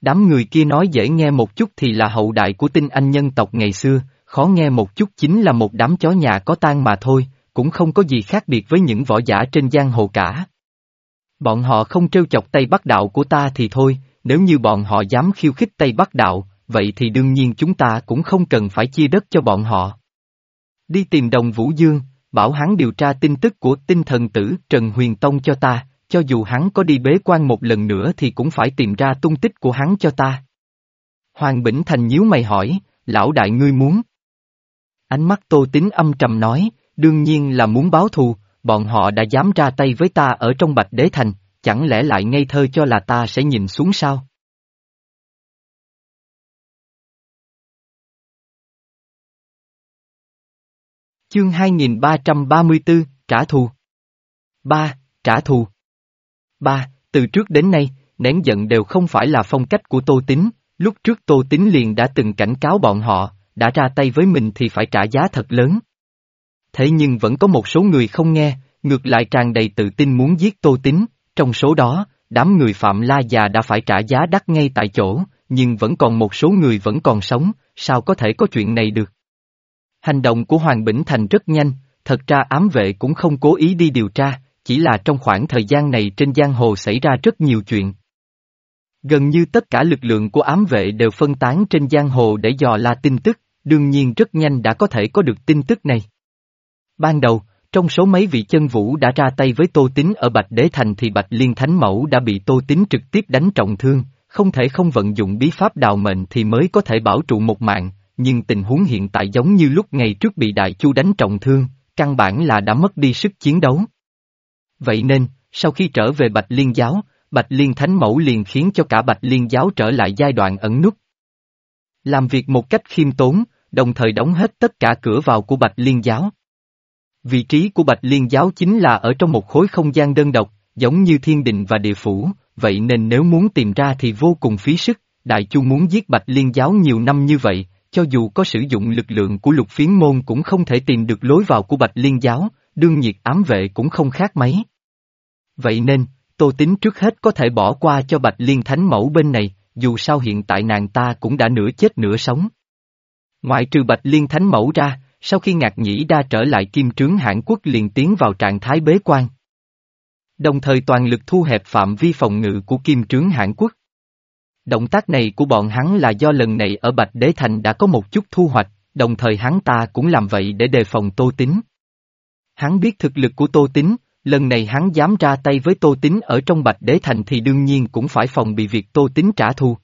Đám người kia nói dễ nghe một chút thì là hậu đại của tinh anh nhân tộc ngày xưa, khó nghe một chút chính là một đám chó nhà có tang mà thôi, cũng không có gì khác biệt với những võ giả trên giang hồ cả. Bọn họ không trêu chọc Tây Bắc đạo của ta thì thôi, nếu như bọn họ dám khiêu khích Tây Bắc đạo, vậy thì đương nhiên chúng ta cũng không cần phải chia đất cho bọn họ. Đi tìm Đồng Vũ Dương, bảo hắn điều tra tin tức của tinh thần tử Trần Huyền Tông cho ta, cho dù hắn có đi bế quan một lần nữa thì cũng phải tìm ra tung tích của hắn cho ta. Hoàng Bỉnh Thành nhíu mày hỏi, lão đại ngươi muốn? Ánh mắt Tô Tín âm trầm nói, đương nhiên là muốn báo thù, bọn họ đã dám ra tay với ta ở trong Bạch Đế Thành, chẳng lẽ lại ngây thơ cho là ta sẽ nhìn xuống sao? Chương hai nghìn ba trăm ba mươi tư, trả thù. Ba, trả thù. Ba, từ trước đến nay, nén giận đều không phải là phong cách của Tô Tín, lúc trước Tô Tín liền đã từng cảnh cáo bọn họ, đã ra tay với mình thì phải trả giá thật lớn. Thế nhưng vẫn có một số người không nghe, ngược lại tràn đầy tự tin muốn giết Tô Tín, trong số đó, đám người Phạm La già đã phải trả giá đắt ngay tại chỗ, nhưng vẫn còn một số người vẫn còn sống, sao có thể có chuyện này được. Hành động của Hoàng Bỉnh Thành rất nhanh, thật ra ám vệ cũng không cố ý đi điều tra, chỉ là trong khoảng thời gian này trên giang hồ xảy ra rất nhiều chuyện. Gần như tất cả lực lượng của ám vệ đều phân tán trên giang hồ để dò la tin tức, đương nhiên rất nhanh đã có thể có được tin tức này. Ban đầu, trong số mấy vị chân vũ đã ra tay với Tô Tín ở Bạch Đế Thành thì Bạch Liên Thánh Mẫu đã bị Tô Tín trực tiếp đánh trọng thương, không thể không vận dụng bí pháp đào mệnh thì mới có thể bảo trụ một mạng, nhưng tình huống hiện tại giống như lúc ngày trước bị Đại Chu đánh trọng thương, căn bản là đã mất đi sức chiến đấu. Vậy nên, sau khi trở về Bạch Liên Giáo, Bạch Liên Thánh Mẫu liền khiến cho cả Bạch Liên Giáo trở lại giai đoạn ẩn núp. Làm việc một cách khiêm tốn, đồng thời đóng hết tất cả cửa vào của Bạch Liên Giáo. Vị trí của Bạch Liên Giáo chính là ở trong một khối không gian đơn độc, giống như thiên đình và địa phủ, vậy nên nếu muốn tìm ra thì vô cùng phí sức, Đại Chu muốn giết Bạch Liên Giáo nhiều năm như vậy, cho dù có sử dụng lực lượng của Lục Phiến Môn cũng không thể tìm được lối vào của Bạch Liên Giáo, đương nhiệt ám vệ cũng không khác mấy. Vậy nên, Tô Tín trước hết có thể bỏ qua cho Bạch Liên Thánh Mẫu bên này, dù sao hiện tại nàng ta cũng đã nửa chết nửa sống. Ngoại trừ Bạch Liên Thánh Mẫu ra, sau khi Ngạc Nhĩ Đa trở lại Kim Trướng Hãn Quốc liền tiến vào trạng thái bế quan. Đồng thời toàn lực thu hẹp phạm vi phòng ngự của Kim Trướng Hãn Quốc. Động tác này của bọn hắn là do lần này ở Bạch Đế Thành đã có một chút thu hoạch, đồng thời hắn ta cũng làm vậy để đề phòng Tô Tín. Hắn biết thực lực của Tô Tín, lần này hắn dám ra tay với Tô Tín ở trong Bạch Đế Thành thì đương nhiên cũng phải phòng bị việc Tô Tín trả thù.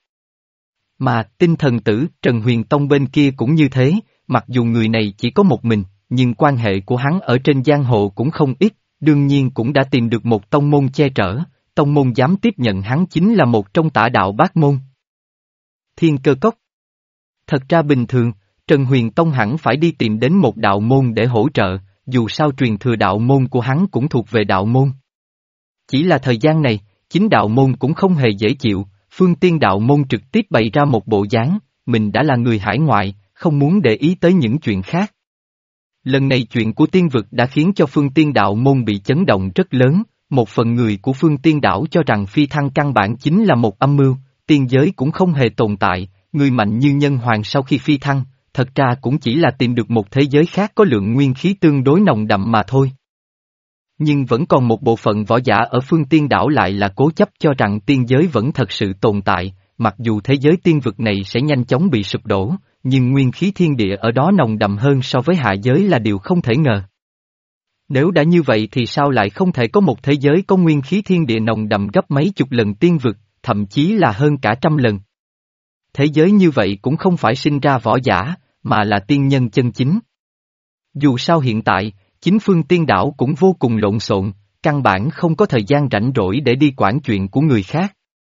Mà, tinh thần tử, Trần Huyền Tông bên kia cũng như thế, mặc dù người này chỉ có một mình, nhưng quan hệ của hắn ở trên giang hồ cũng không ít, đương nhiên cũng đã tìm được một tông môn che chở, tông môn dám tiếp nhận hắn chính là một trong tả đạo bát môn. Thiên Cơ Cốc. Thật ra bình thường, Trần Huyền Tông hẳn phải đi tìm đến một đạo môn để hỗ trợ, dù sao truyền thừa đạo môn của hắn cũng thuộc về đạo môn. Chỉ là thời gian này, chính đạo môn cũng không hề dễ chịu, Phương Tiên đạo môn trực tiếp bày ra một bộ dáng, mình đã là người hải ngoại, không muốn để ý tới những chuyện khác. Lần này chuyện của tiên vực đã khiến cho Phương Tiên đạo môn bị chấn động rất lớn, một phần người của Phương Tiên đảo cho rằng phi thăng căn bản chính là một âm mưu, tiên giới cũng không hề tồn tại, người mạnh như nhân hoàng sau khi phi thăng, thật ra cũng chỉ là tìm được một thế giới khác có lượng nguyên khí tương đối nồng đậm mà thôi. Nhưng vẫn còn một bộ phận võ giả ở Phương Tiên đảo lại là cố chấp cho rằng tiên giới vẫn thật sự tồn tại, mặc dù thế giới tiên vực này sẽ nhanh chóng bị sụp đổ, nhưng nguyên khí thiên địa ở đó nồng đậm hơn so với hạ giới là điều không thể ngờ. Nếu đã như vậy thì sao lại không thể có một thế giới có nguyên khí thiên địa nồng đậm gấp mấy chục lần tiên vực, thậm chí là hơn cả trăm lần. Thế giới như vậy cũng không phải sinh ra võ giả, mà là tiên nhân chân chính. Dù sao hiện tại, chính Phương Tiên đảo cũng vô cùng lộn xộn, căn bản không có thời gian rảnh rỗi để đi quản chuyện của người khác.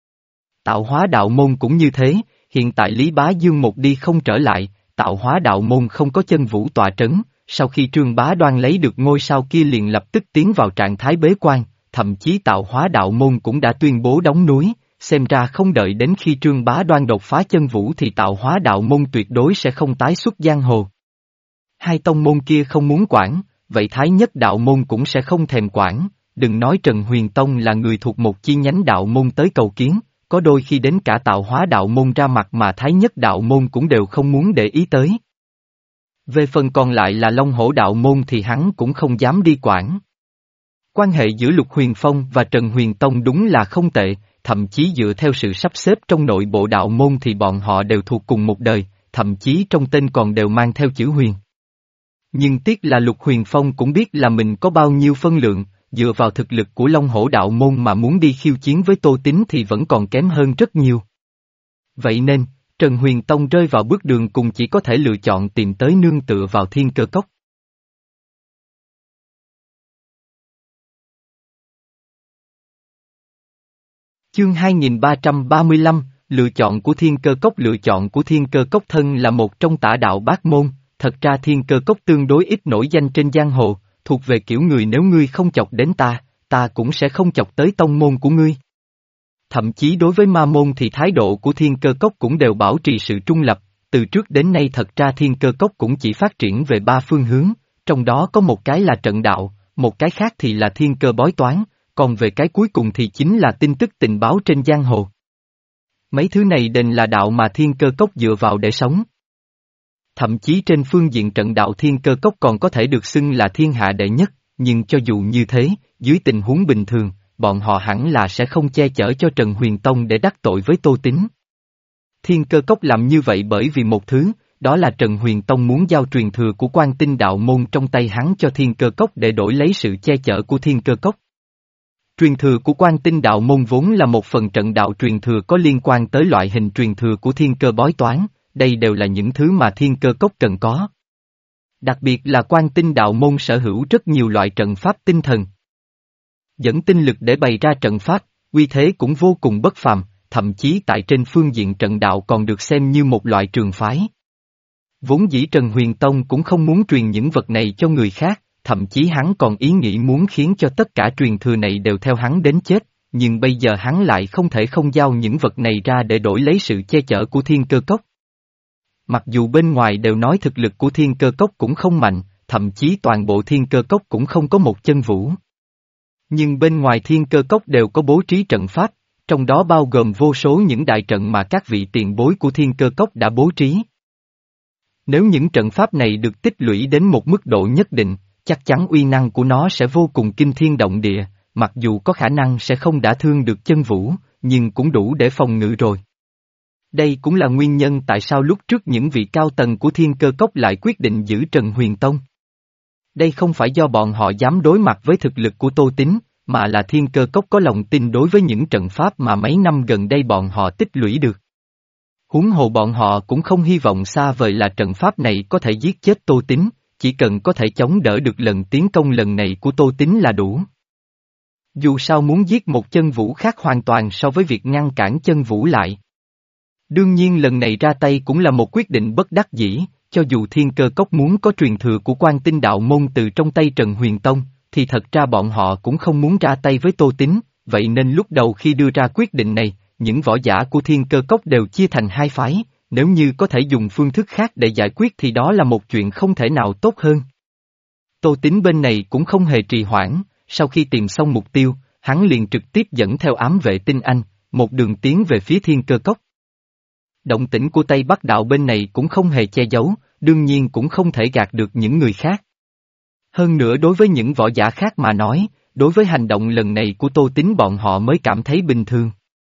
Tạo hóa đạo môn cũng như thế, hiện tại Lý Bá Dương một đi không trở lại, tạo hóa đạo môn không có chân vũ tọa trấn, sau khi Trương Bá Đoan lấy được ngôi sao kia liền lập tức tiến vào trạng thái bế quan, thậm chí tạo hóa đạo môn cũng đã tuyên bố đóng núi, xem ra không đợi đến khi Trương Bá Đoan đột phá chân vũ thì tạo hóa đạo môn tuyệt đối sẽ không tái xuất giang hồ. Hai tông môn kia không muốn quản, vậy Thái Nhất đạo môn cũng sẽ không thèm quản, đừng nói Trần Huyền Tông là người thuộc một chi nhánh đạo môn tới cầu kiến, có đôi khi đến cả tạo hóa đạo môn ra mặt mà Thái Nhất đạo môn cũng đều không muốn để ý tới. Về phần còn lại là Long Hổ đạo môn thì hắn cũng không dám đi quản. Quan hệ giữa Lục Huyền Phong và Trần Huyền Tông đúng là không tệ, thậm chí dựa theo sự sắp xếp trong nội bộ đạo môn thì bọn họ đều thuộc cùng một đời, thậm chí trong tên còn đều mang theo chữ Huyền. Nhưng tiếc là Lục Huyền Phong cũng biết là mình có bao nhiêu phân lượng, dựa vào thực lực của Long Hổ đạo môn mà muốn đi khiêu chiến với Tô Tín thì vẫn còn kém hơn rất nhiều. Vậy nên, Trần Huyền Tông rơi vào bước đường cùng chỉ có thể lựa chọn tìm tới nương tựa vào Thiên Cơ Cốc. Chương hai nghìn ba trăm ba mươi lăm, lựa chọn của Thiên Cơ Cốc. Lựa chọn của Thiên Cơ Cốc thân là một trong tả đạo bát môn, thật ra Thiên Cơ Cốc tương đối ít nổi danh trên giang hồ, thuộc về kiểu người nếu ngươi không chọc đến ta, ta cũng sẽ không chọc tới tông môn của ngươi. Thậm chí đối với ma môn thì thái độ của Thiên Cơ Cốc cũng đều bảo trì sự trung lập, từ trước đến nay thật ra Thiên Cơ Cốc cũng chỉ phát triển về ba phương hướng, trong đó có một cái là trận đạo, một cái khác thì là thiên cơ bói toán, còn về cái cuối cùng thì chính là tin tức tình báo trên giang hồ. Mấy thứ này đền là đạo mà Thiên Cơ Cốc dựa vào để sống. Thậm chí trên phương diện trận đạo Thiên Cơ Cốc còn có thể được xưng là thiên hạ đệ nhất, nhưng cho dù như thế, dưới tình huống bình thường, bọn họ hẳn là sẽ không che chở cho Trần Huyền Tông để đắc tội với Tô Tín. Thiên Cơ Cốc làm như vậy bởi vì một thứ, đó là Trần Huyền Tông muốn giao truyền thừa của Quan Tinh đạo môn trong tay hắn cho Thiên Cơ Cốc để đổi lấy sự che chở của Thiên Cơ Cốc. Truyền thừa của Quan Tinh đạo môn vốn là một phần trận đạo truyền thừa có liên quan tới loại hình truyền thừa của thiên cơ bói toán, đây đều là những thứ mà Thiên Cơ Cốc cần có. Đặc biệt là Quan Tinh đạo môn sở hữu rất nhiều loại trận pháp tinh thần. Dẫn tinh lực để bày ra trận pháp, uy thế cũng vô cùng bất phàm, thậm chí tại trên phương diện trận đạo còn được xem như một loại trường phái. Vốn dĩ Trần Huyền Tông cũng không muốn truyền những vật này cho người khác, thậm chí hắn còn ý nghĩ muốn khiến cho tất cả truyền thừa này đều theo hắn đến chết, nhưng bây giờ hắn lại không thể không giao những vật này ra để đổi lấy sự che chở của Thiên Cơ Cốc. Mặc dù bên ngoài đều nói thực lực của Thiên Cơ Cốc cũng không mạnh, thậm chí toàn bộ Thiên Cơ Cốc cũng không có một chân vũ. Nhưng bên ngoài Thiên Cơ Cốc đều có bố trí trận pháp, trong đó bao gồm vô số những đại trận mà các vị tiền bối của Thiên Cơ Cốc đã bố trí. Nếu những trận pháp này được tích lũy đến một mức độ nhất định, chắc chắn uy năng của nó sẽ vô cùng kinh thiên động địa, mặc dù có khả năng sẽ không đả thương được chân vũ, nhưng cũng đủ để phòng ngự rồi. Đây cũng là nguyên nhân tại sao lúc trước những vị cao tầng của Thiên Cơ Cốc lại quyết định giữ Trần Huyền Tông. Đây không phải do bọn họ dám đối mặt với thực lực của Tô Tín, mà là Thiên Cơ Cốc có lòng tin đối với những trận pháp mà mấy năm gần đây bọn họ tích lũy được. Huống hồ bọn họ cũng không hy vọng xa vời là trận pháp này có thể giết chết Tô Tín, chỉ cần có thể chống đỡ được lần tiến công lần này của Tô Tín là đủ. Dù sao muốn giết một chân vũ khác hoàn toàn so với việc ngăn cản chân vũ lại. Đương nhiên lần này ra tay cũng là một quyết định bất đắc dĩ, cho dù Thiên Cơ Cốc muốn có truyền thừa của Quan Tinh đạo môn từ trong tay Trần Huyền Tông, thì thật ra bọn họ cũng không muốn ra tay với Tô Tín, vậy nên lúc đầu khi đưa ra quyết định này, những võ giả của Thiên Cơ Cốc đều chia thành hai phái, nếu như có thể dùng phương thức khác để giải quyết thì đó là một chuyện không thể nào tốt hơn. Tô Tín bên này cũng không hề trì hoãn, sau khi tìm xong mục tiêu, hắn liền trực tiếp dẫn theo ám vệ tinh anh, một đường tiến về phía Thiên Cơ Cốc. Động tĩnh của Tây Bắc đạo bên này cũng không hề che giấu, đương nhiên cũng không thể gạt được những người khác. Hơn nữa đối với những võ giả khác mà nói, đối với hành động lần này của Tô Tín bọn họ mới cảm thấy bình thường.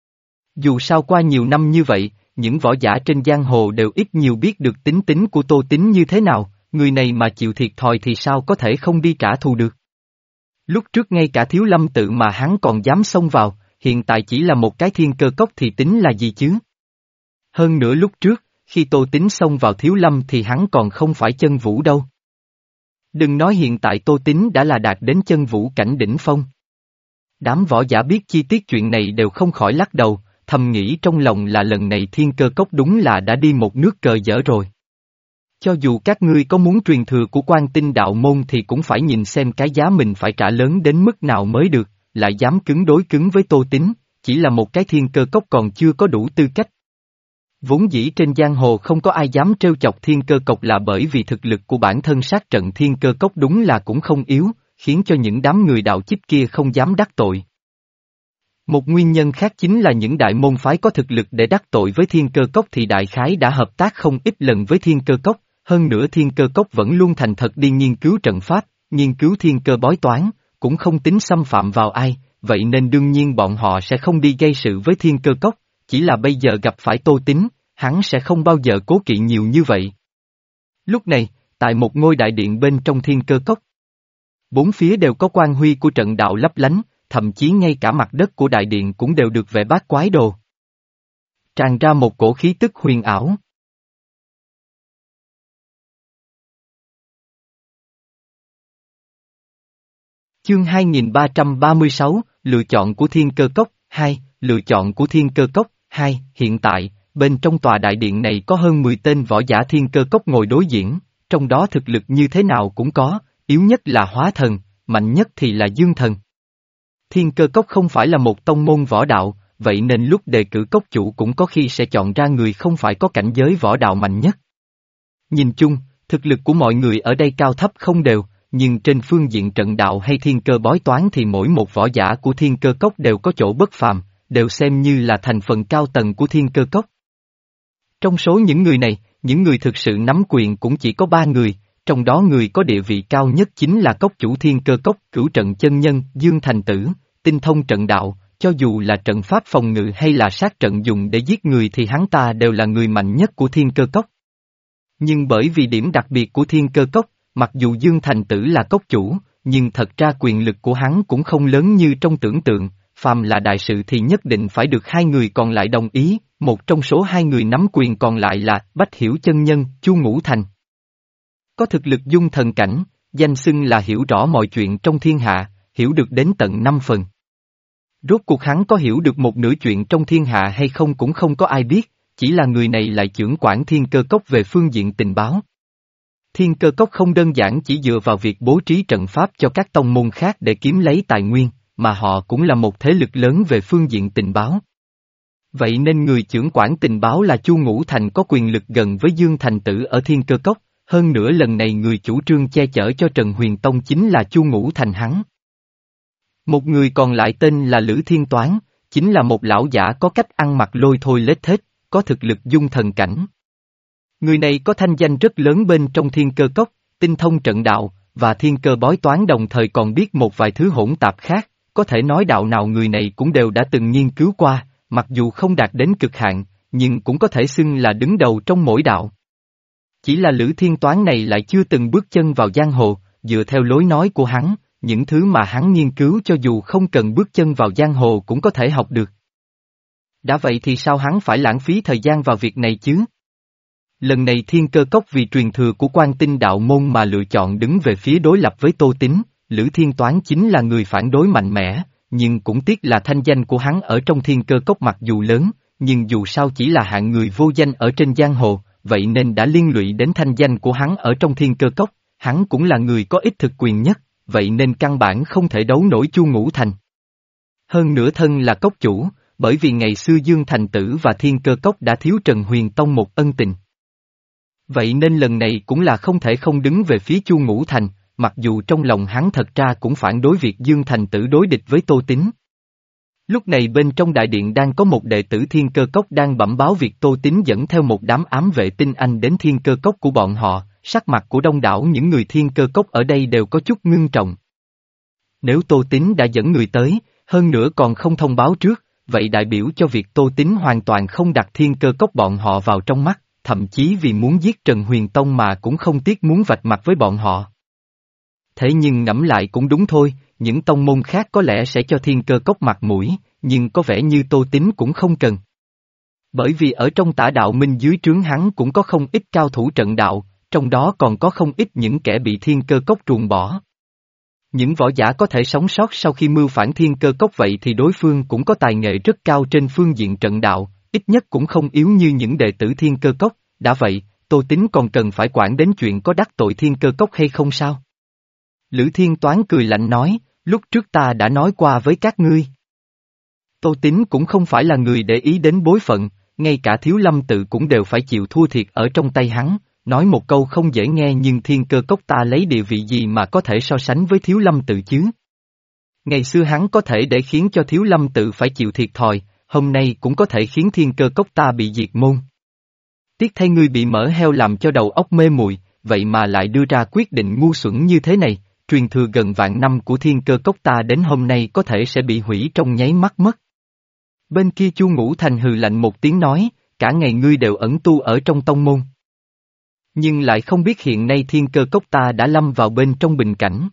Dù sao qua nhiều năm như vậy, những võ giả trên giang hồ đều ít nhiều biết được tính tính của Tô Tín như thế nào, người này mà chịu thiệt thòi thì sao có thể không đi trả thù được. Lúc trước ngay cả Thiếu Lâm tự mà hắn còn dám xông vào, hiện tại chỉ là một cái Thiên Cơ Cốc thì tính là gì chứ? Hơn nữa lúc trước, khi Tô Tín xông vào Thiếu Lâm thì hắn còn không phải chân vũ đâu. Đừng nói hiện tại Tô Tín đã là đạt đến chân vũ cảnh đỉnh phong. Đám võ giả biết chi tiết chuyện này đều không khỏi lắc đầu, thầm nghĩ trong lòng là lần này Thiên Cơ Cốc đúng là đã đi một nước cờ dở rồi. Cho dù các ngươi có muốn truyền thừa của Quan Tinh đạo môn thì cũng phải nhìn xem cái giá mình phải trả lớn đến mức nào mới được, lại dám cứng đối cứng với Tô Tín, chỉ là một cái Thiên Cơ Cốc còn chưa có đủ tư cách. Vốn dĩ trên giang hồ không có ai dám trêu chọc Thiên Cơ Cốc là bởi vì thực lực của bản thân sát trận Thiên Cơ Cốc đúng là cũng không yếu, khiến cho những đám người đạo chích kia không dám đắc tội. Một nguyên nhân khác chính là những đại môn phái có thực lực để đắc tội với thiên cơ cốc thì đại khái đã hợp tác không ít lần với thiên cơ cốc, hơn nữa thiên cơ cốc vẫn luôn thành thật đi nghiên cứu trận pháp, nghiên cứu thiên cơ bói toán, cũng không tính xâm phạm vào ai, vậy nên đương nhiên bọn họ sẽ không đi gây sự với thiên cơ cốc, chỉ là bây giờ gặp phải Tô Tín, hắn sẽ không bao giờ cố kỵ nhiều như vậy. Lúc này, tại một ngôi đại điện bên trong thiên cơ cốc, bốn phía đều có quang huy của trận đạo lấp lánh, thậm chí ngay cả mặt đất của đại điện cũng đều được vẽ bát quái đồ. Tràn ra một cổ khí tức huyền ảo. Chương hai nghìn ba trăm ba mươi sáu, Lựa chọn của thiên cơ cốc, hai, Lựa chọn của thiên cơ cốc, hai, hiện tại, bên trong tòa đại điện này có hơn mười tên võ giả thiên cơ cốc ngồi đối diễn, trong đó thực lực như thế nào cũng có, yếu nhất là hóa thần, mạnh nhất thì là dương thần. Thiên cơ cốc không phải là một tông môn võ đạo, vậy nên lúc đề cử cốc chủ cũng có khi sẽ chọn ra người không phải có cảnh giới võ đạo mạnh nhất. Nhìn chung, thực lực của mọi người ở đây cao thấp không đều, nhưng trên phương diện trận đạo hay thiên cơ bói toán thì mỗi một võ giả của thiên cơ cốc đều có chỗ bất phàm, đều xem như là thành phần cao tầng của thiên cơ cốc. Trong số những người này, những người thực sự nắm quyền cũng chỉ có ba người, trong đó người có địa vị cao nhất chính là cốc chủ thiên cơ cốc, Cửu Trận Chân Nhân, Dương Thành Tử, tinh thông trận đạo, cho dù là trận pháp phòng ngự hay là sát trận dùng để giết người thì hắn ta đều là người mạnh nhất của thiên cơ cốc. Nhưng bởi vì điểm đặc biệt của thiên cơ cốc, mặc dù Dương Thành Tử là cốc chủ, nhưng thật ra quyền lực của hắn cũng không lớn như trong tưởng tượng, phàm là đại sự thì nhất định phải được hai người còn lại đồng ý, một trong số hai người nắm quyền còn lại là Bách Hiểu Chân Nhân, Chu Ngũ Thành. Có thực lực dung thần cảnh, danh xưng là hiểu rõ mọi chuyện trong thiên hạ, hiểu được đến tận năm phần. Rốt cuộc hắn có hiểu được một nửa chuyện trong thiên hạ hay không cũng không có ai biết, chỉ là người này lại chưởng quản thiên cơ cốc về phương diện tình báo. Thiên cơ cốc không đơn giản chỉ dựa vào việc bố trí trận pháp cho các tông môn khác để kiếm lấy tài nguyên, mà họ cũng là một thế lực lớn về phương diện tình báo. Vậy nên người chưởng quản tình báo là Chu Ngũ Thành có quyền lực gần với Dương Thành Tử ở thiên cơ cốc, hơn nữa lần này người chủ trương che chở cho Trần Huyền Tông chính là Chu Ngũ Thành hắn. Một người còn lại tên là Lữ Thiên Toán, chính là một lão giả có cách ăn mặc lôi thôi lết thết, có thực lực dung thần cảnh. Người này có thanh danh rất lớn bên trong thiên cơ cốc, tinh thông trận đạo, và thiên cơ bói toán đồng thời còn biết một vài thứ hỗn tạp khác, có thể nói đạo nào người này cũng đều đã từng nghiên cứu qua, mặc dù không đạt đến cực hạn, nhưng cũng có thể xưng là đứng đầu trong mỗi đạo. Chỉ là Lữ Thiên Toán này lại chưa từng bước chân vào giang hồ, dựa theo lối nói của hắn, những thứ mà hắn nghiên cứu cho dù không cần bước chân vào giang hồ cũng có thể học được. Đã vậy thì sao hắn phải lãng phí thời gian vào việc này chứ? Lần này thiên cơ cốc vì truyền thừa của Quan Tinh đạo môn mà lựa chọn đứng về phía đối lập với Tô Tín, Lữ Thiên Toán chính là người phản đối mạnh mẽ, nhưng cũng tiếc là thanh danh của hắn ở trong thiên cơ cốc mặc dù lớn, nhưng dù sao chỉ là hạng người vô danh ở trên giang hồ, vậy nên đã liên lụy đến thanh danh của hắn ở trong thiên cơ cốc, hắn cũng là người có ít thực quyền nhất, vậy nên căn bản không thể đấu nổi Chu Ngũ Thành. Hơn nữa thân là cốc chủ, bởi vì ngày xưa Dương Thành Tử và thiên cơ cốc đã thiếu Trần Huyền Tông một ân tình. Vậy nên lần này cũng là không thể không đứng về phía Chu Ngũ Thành, mặc dù trong lòng hắn thật ra cũng phản đối việc Dương Thành Tử đối địch với Tô Tín. Lúc này bên trong đại điện đang có một đệ tử thiên cơ cốc đang bẩm báo việc Tô Tín dẫn theo một đám ám vệ tinh anh đến thiên cơ cốc của bọn họ, sắc mặt của đông đảo những người thiên cơ cốc ở đây đều có chút ngưng trọng. Nếu Tô Tín đã dẫn người tới, hơn nữa còn không thông báo trước, vậy đại biểu cho việc Tô Tín hoàn toàn không đặt thiên cơ cốc bọn họ vào trong mắt, thậm chí vì muốn giết Trần Huyền Tông mà cũng không tiếc muốn vạch mặt với bọn họ. Thế nhưng ngẫm lại cũng đúng thôi, những tông môn khác có lẽ sẽ cho thiên cơ cốc mặt mũi, nhưng có vẻ như Tô Tín cũng không cần. Bởi vì ở trong Tả Đạo Minh dưới trướng hắn cũng có không ít cao thủ trận đạo, trong đó còn có không ít những kẻ bị thiên cơ cốc ruồng bỏ. Những võ giả có thể sống sót sau khi mưu phản thiên cơ cốc vậy thì đối phương cũng có tài nghệ rất cao trên phương diện trận đạo, ít nhất cũng không yếu như những đệ tử thiên cơ cốc, đã vậy, Tô Tín còn cần phải quản đến chuyện có đắc tội thiên cơ cốc hay không sao? Lữ Thiên Toán cười lạnh nói, lúc trước ta đã nói qua với các ngươi. Tô Tín cũng không phải là người để ý đến bối phận, ngay cả Thiếu Lâm Tự cũng đều phải chịu thua thiệt ở trong tay hắn, nói một câu không dễ nghe nhưng thiên cơ cốc ta lấy địa vị gì mà có thể so sánh với Thiếu Lâm Tự chứ? Ngày xưa hắn có thể để khiến cho Thiếu Lâm tự phải chịu thiệt thòi, hôm nay cũng có thể khiến Thiên Cơ Cốc ta bị diệt môn. Tiếc thay ngươi bị mỡ heo làm cho đầu óc mê muội, vậy mà lại đưa ra quyết định ngu xuẩn như thế này, truyền thừa gần vạn năm của Thiên Cơ Cốc ta đến hôm nay có thể sẽ bị hủy trong nháy mắt mất. Bên kia Chu Ngũ Thành hừ lạnh một tiếng nói, cả ngày ngươi đều ẩn tu ở trong tông môn. Nhưng lại không biết hiện nay Thiên Cơ Cốc ta đã lâm vào bên trong bình cảnh.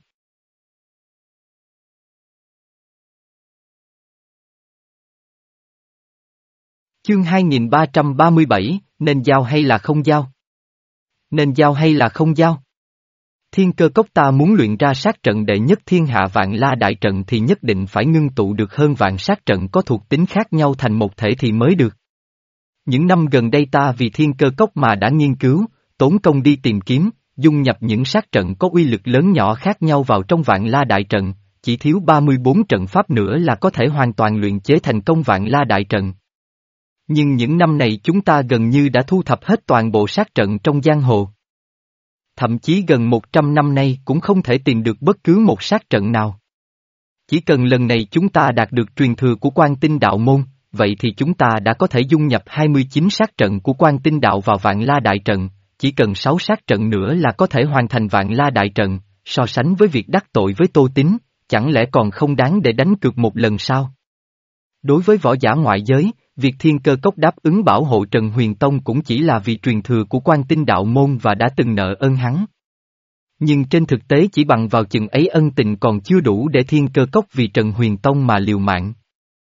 Chương hai nghìn ba trăm ba mươi bảy, nên giao hay là không giao? Nên giao hay là không giao? Thiên Cơ Cốc ta muốn luyện ra sát trận đệ nhất thiên hạ vạn la đại trận thì nhất định phải ngưng tụ được hơn vạn sát trận có thuộc tính khác nhau thành một thể thì mới được. Những năm gần đây ta vì Thiên Cơ Cốc mà đã nghiên cứu, tốn công đi tìm kiếm, dung nhập những sát trận có uy lực lớn nhỏ khác nhau vào trong vạn la đại trận, chỉ thiếu ba mươi bốn trận pháp nữa là có thể hoàn toàn luyện chế thành công vạn la đại trận. Nhưng những năm này chúng ta gần như đã thu thập hết toàn bộ sát trận trong giang hồ. Thậm chí gần một trăm năm nay cũng không thể tìm được bất cứ một sát trận nào. Chỉ cần lần này chúng ta đạt được truyền thừa của Quan Tinh Đạo Môn, vậy thì chúng ta đã có thể dung nhập hai mươi chín sát trận của Quan Tinh Đạo vào vạn la đại trận, chỉ cần sáu sát trận nữa là có thể hoàn thành vạn la đại trận, so sánh với việc đắc tội với Tô Tín, chẳng lẽ còn không đáng để đánh cược một lần sao? Đối với võ giả ngoại giới, việc Thiên Cơ Cốc đáp ứng bảo hộ Trần Huyền Tông cũng chỉ là vì truyền thừa của Quan Tinh Đạo Môn và đã từng nợ ơn hắn. Nhưng trên thực tế chỉ bằng vào chừng ấy ân tình còn chưa đủ để Thiên Cơ Cốc vì Trần Huyền Tông mà liều mạng.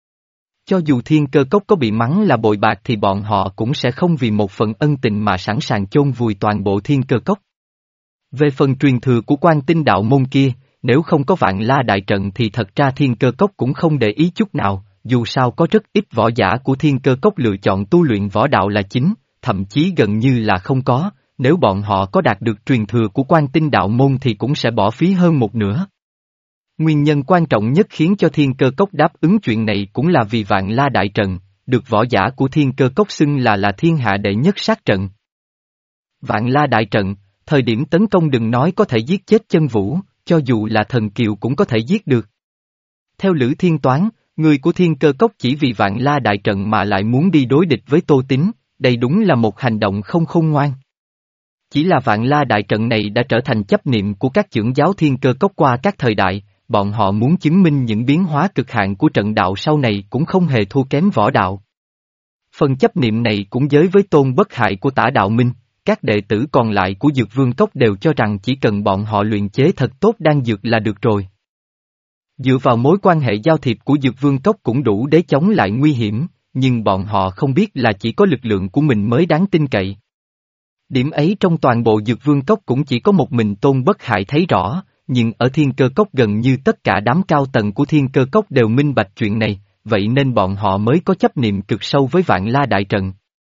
Cho dù Thiên Cơ Cốc có bị mắng là bội bạc thì bọn họ cũng sẽ không vì một phần ân tình mà sẵn sàng chôn vùi toàn bộ Thiên Cơ Cốc. Về phần truyền thừa của Quan Tinh Đạo Môn kia, nếu không có vạn la đại trận thì thật ra Thiên Cơ Cốc cũng không để ý chút nào. Dù sao có rất ít võ giả của Thiên Cơ Cốc lựa chọn tu luyện võ đạo là chính, thậm chí gần như là không có, nếu bọn họ có đạt được truyền thừa của Quan Tinh Đạo Môn thì cũng sẽ bỏ phí hơn một nửa. Nguyên nhân quan trọng nhất khiến cho Thiên Cơ Cốc đáp ứng chuyện này cũng là vì vạn la đại trận, được võ giả của Thiên Cơ Cốc xưng là là thiên hạ đệ nhất sát trận. Vạn la đại trận, thời điểm tấn công đừng nói có thể giết chết chân vũ, cho dù là thần kiều cũng có thể giết được. Theo Lữ Thiên Toán, người của Thiên Cơ Cốc chỉ vì vạn la đại trận mà lại muốn đi đối địch với Tô Tín, đây đúng là một hành động không khôn ngoan. Chỉ là vạn la đại trận này đã trở thành chấp niệm của các chưởng giáo Thiên Cơ Cốc qua các thời đại, bọn họ muốn chứng minh những biến hóa cực hạn của trận đạo sau này cũng không hề thua kém võ đạo. Phần chấp niệm này cũng giới với tôn bất hại của Tả Đạo Minh, các đệ tử còn lại của Dược Vương Cốc đều cho rằng chỉ cần bọn họ luyện chế thật tốt đan dược là được rồi. Dựa vào mối quan hệ giao thiệp của Dược Vương Cốc cũng đủ để chống lại nguy hiểm, nhưng bọn họ không biết là chỉ có lực lượng của mình mới đáng tin cậy. Điểm ấy trong toàn bộ Dược Vương Cốc cũng chỉ có một mình Tôn Bất Hại thấy rõ, nhưng ở Thiên Cơ Cốc gần như tất cả đám cao tầng của Thiên Cơ Cốc đều minh bạch chuyện này, vậy nên bọn họ mới có chấp niệm cực sâu với Vạn La Đại Trận.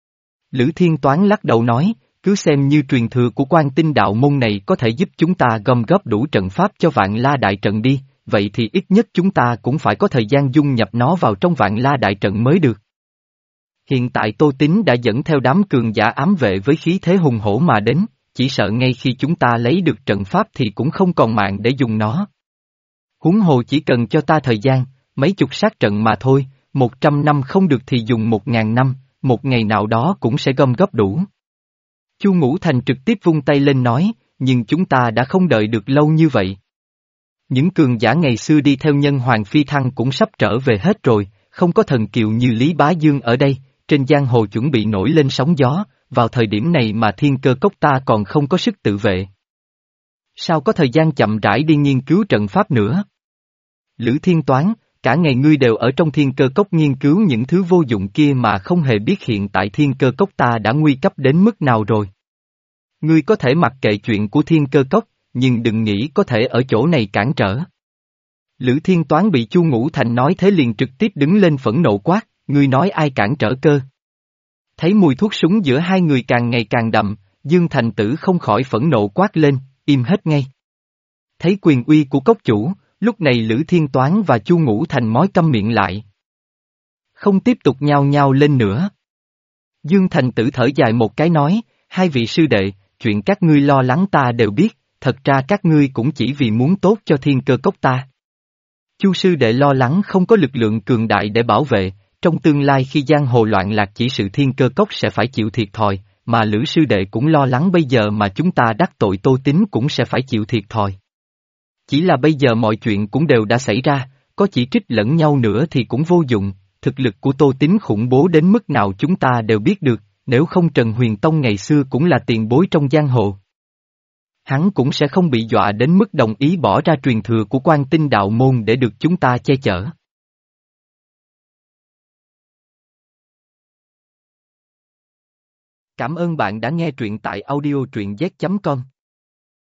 Lữ Thiên Toán lắc đầu nói, cứ xem như truyền thừa của Quan Tinh Đạo Môn này có thể giúp chúng ta gom góp đủ trận pháp cho Vạn La Đại Trận đi, vậy thì ít nhất chúng ta cũng phải có thời gian dung nhập nó vào trong Vạn La Đại Trận mới được. Hiện tại Tô Tín đã dẫn theo đám cường giả ám vệ với khí thế hùng hổ mà đến, chỉ sợ ngay khi chúng ta lấy được trận pháp thì cũng không còn mạng để dùng nó. Huống hồ chỉ cần cho ta thời gian, mấy chục sát trận mà thôi, một trăm năm không được thì dùng một ngàn năm, một ngày nào đó cũng sẽ gom góp đủ. Chu Ngũ Thành trực tiếp vung tay lên nói, nhưng chúng ta đã không đợi được lâu như vậy. Những cường giả ngày xưa đi theo nhân hoàng phi thăng cũng sắp trở về hết rồi, không có thần kiều như Lý Bá Dương ở đây, trên giang hồ chuẩn bị nổi lên sóng gió, vào thời điểm này mà Thiên Cơ Cốc ta còn không có sức tự vệ. Sao có thời gian chậm rãi đi nghiên cứu trận pháp nữa? Lữ Thiên Toán, cả ngày ngươi đều ở trong Thiên Cơ Cốc nghiên cứu những thứ vô dụng kia mà không hề biết hiện tại Thiên Cơ Cốc ta đã nguy cấp đến mức nào rồi. Ngươi có thể mặc kệ chuyện của Thiên Cơ Cốc, nhưng đừng nghĩ có thể ở chỗ này cản trở. Lữ Thiên Toán bị Chu Ngũ Thành nói thế liền trực tiếp đứng lên phẫn nộ quát, ngươi nói ai cản trở cơ? Thấy mùi thuốc súng giữa hai người càng ngày càng đậm, Dương Thành Tử không khỏi phẫn nộ quát lên, im hết ngay. Thấy quyền uy của cốc chủ, lúc này Lữ Thiên Toán và Chu Ngũ Thành mói câm miệng lại. Không tiếp tục nhao nhao lên nữa. Dương Thành Tử thở dài một cái nói, hai vị sư đệ, chuyện các ngươi lo lắng ta đều biết, thật ra các ngươi cũng chỉ vì muốn tốt cho Thiên Cơ Cốc ta. Chu sư đệ lo lắng không có lực lượng cường đại để bảo vệ, trong tương lai khi giang hồ loạn lạc chỉ sự thiên cơ cốc sẽ phải chịu thiệt thòi, mà Lữ sư đệ cũng lo lắng bây giờ mà chúng ta đắc tội Tô Tín cũng sẽ phải chịu thiệt thòi. Chỉ là bây giờ mọi chuyện cũng đều đã xảy ra, có chỉ trích lẫn nhau nữa thì cũng vô dụng, thực lực của Tô Tín khủng bố đến mức nào chúng ta đều biết được, nếu không Trần Huyền Tông ngày xưa cũng là tiền bối trong giang hồ. Hắn cũng sẽ không bị dọa đến mức đồng ý bỏ ra truyền thừa của Quan Tinh đạo môn để được chúng ta che chở. Cảm ơn bạn đã nghe truyện tại audio truyện z chấm com.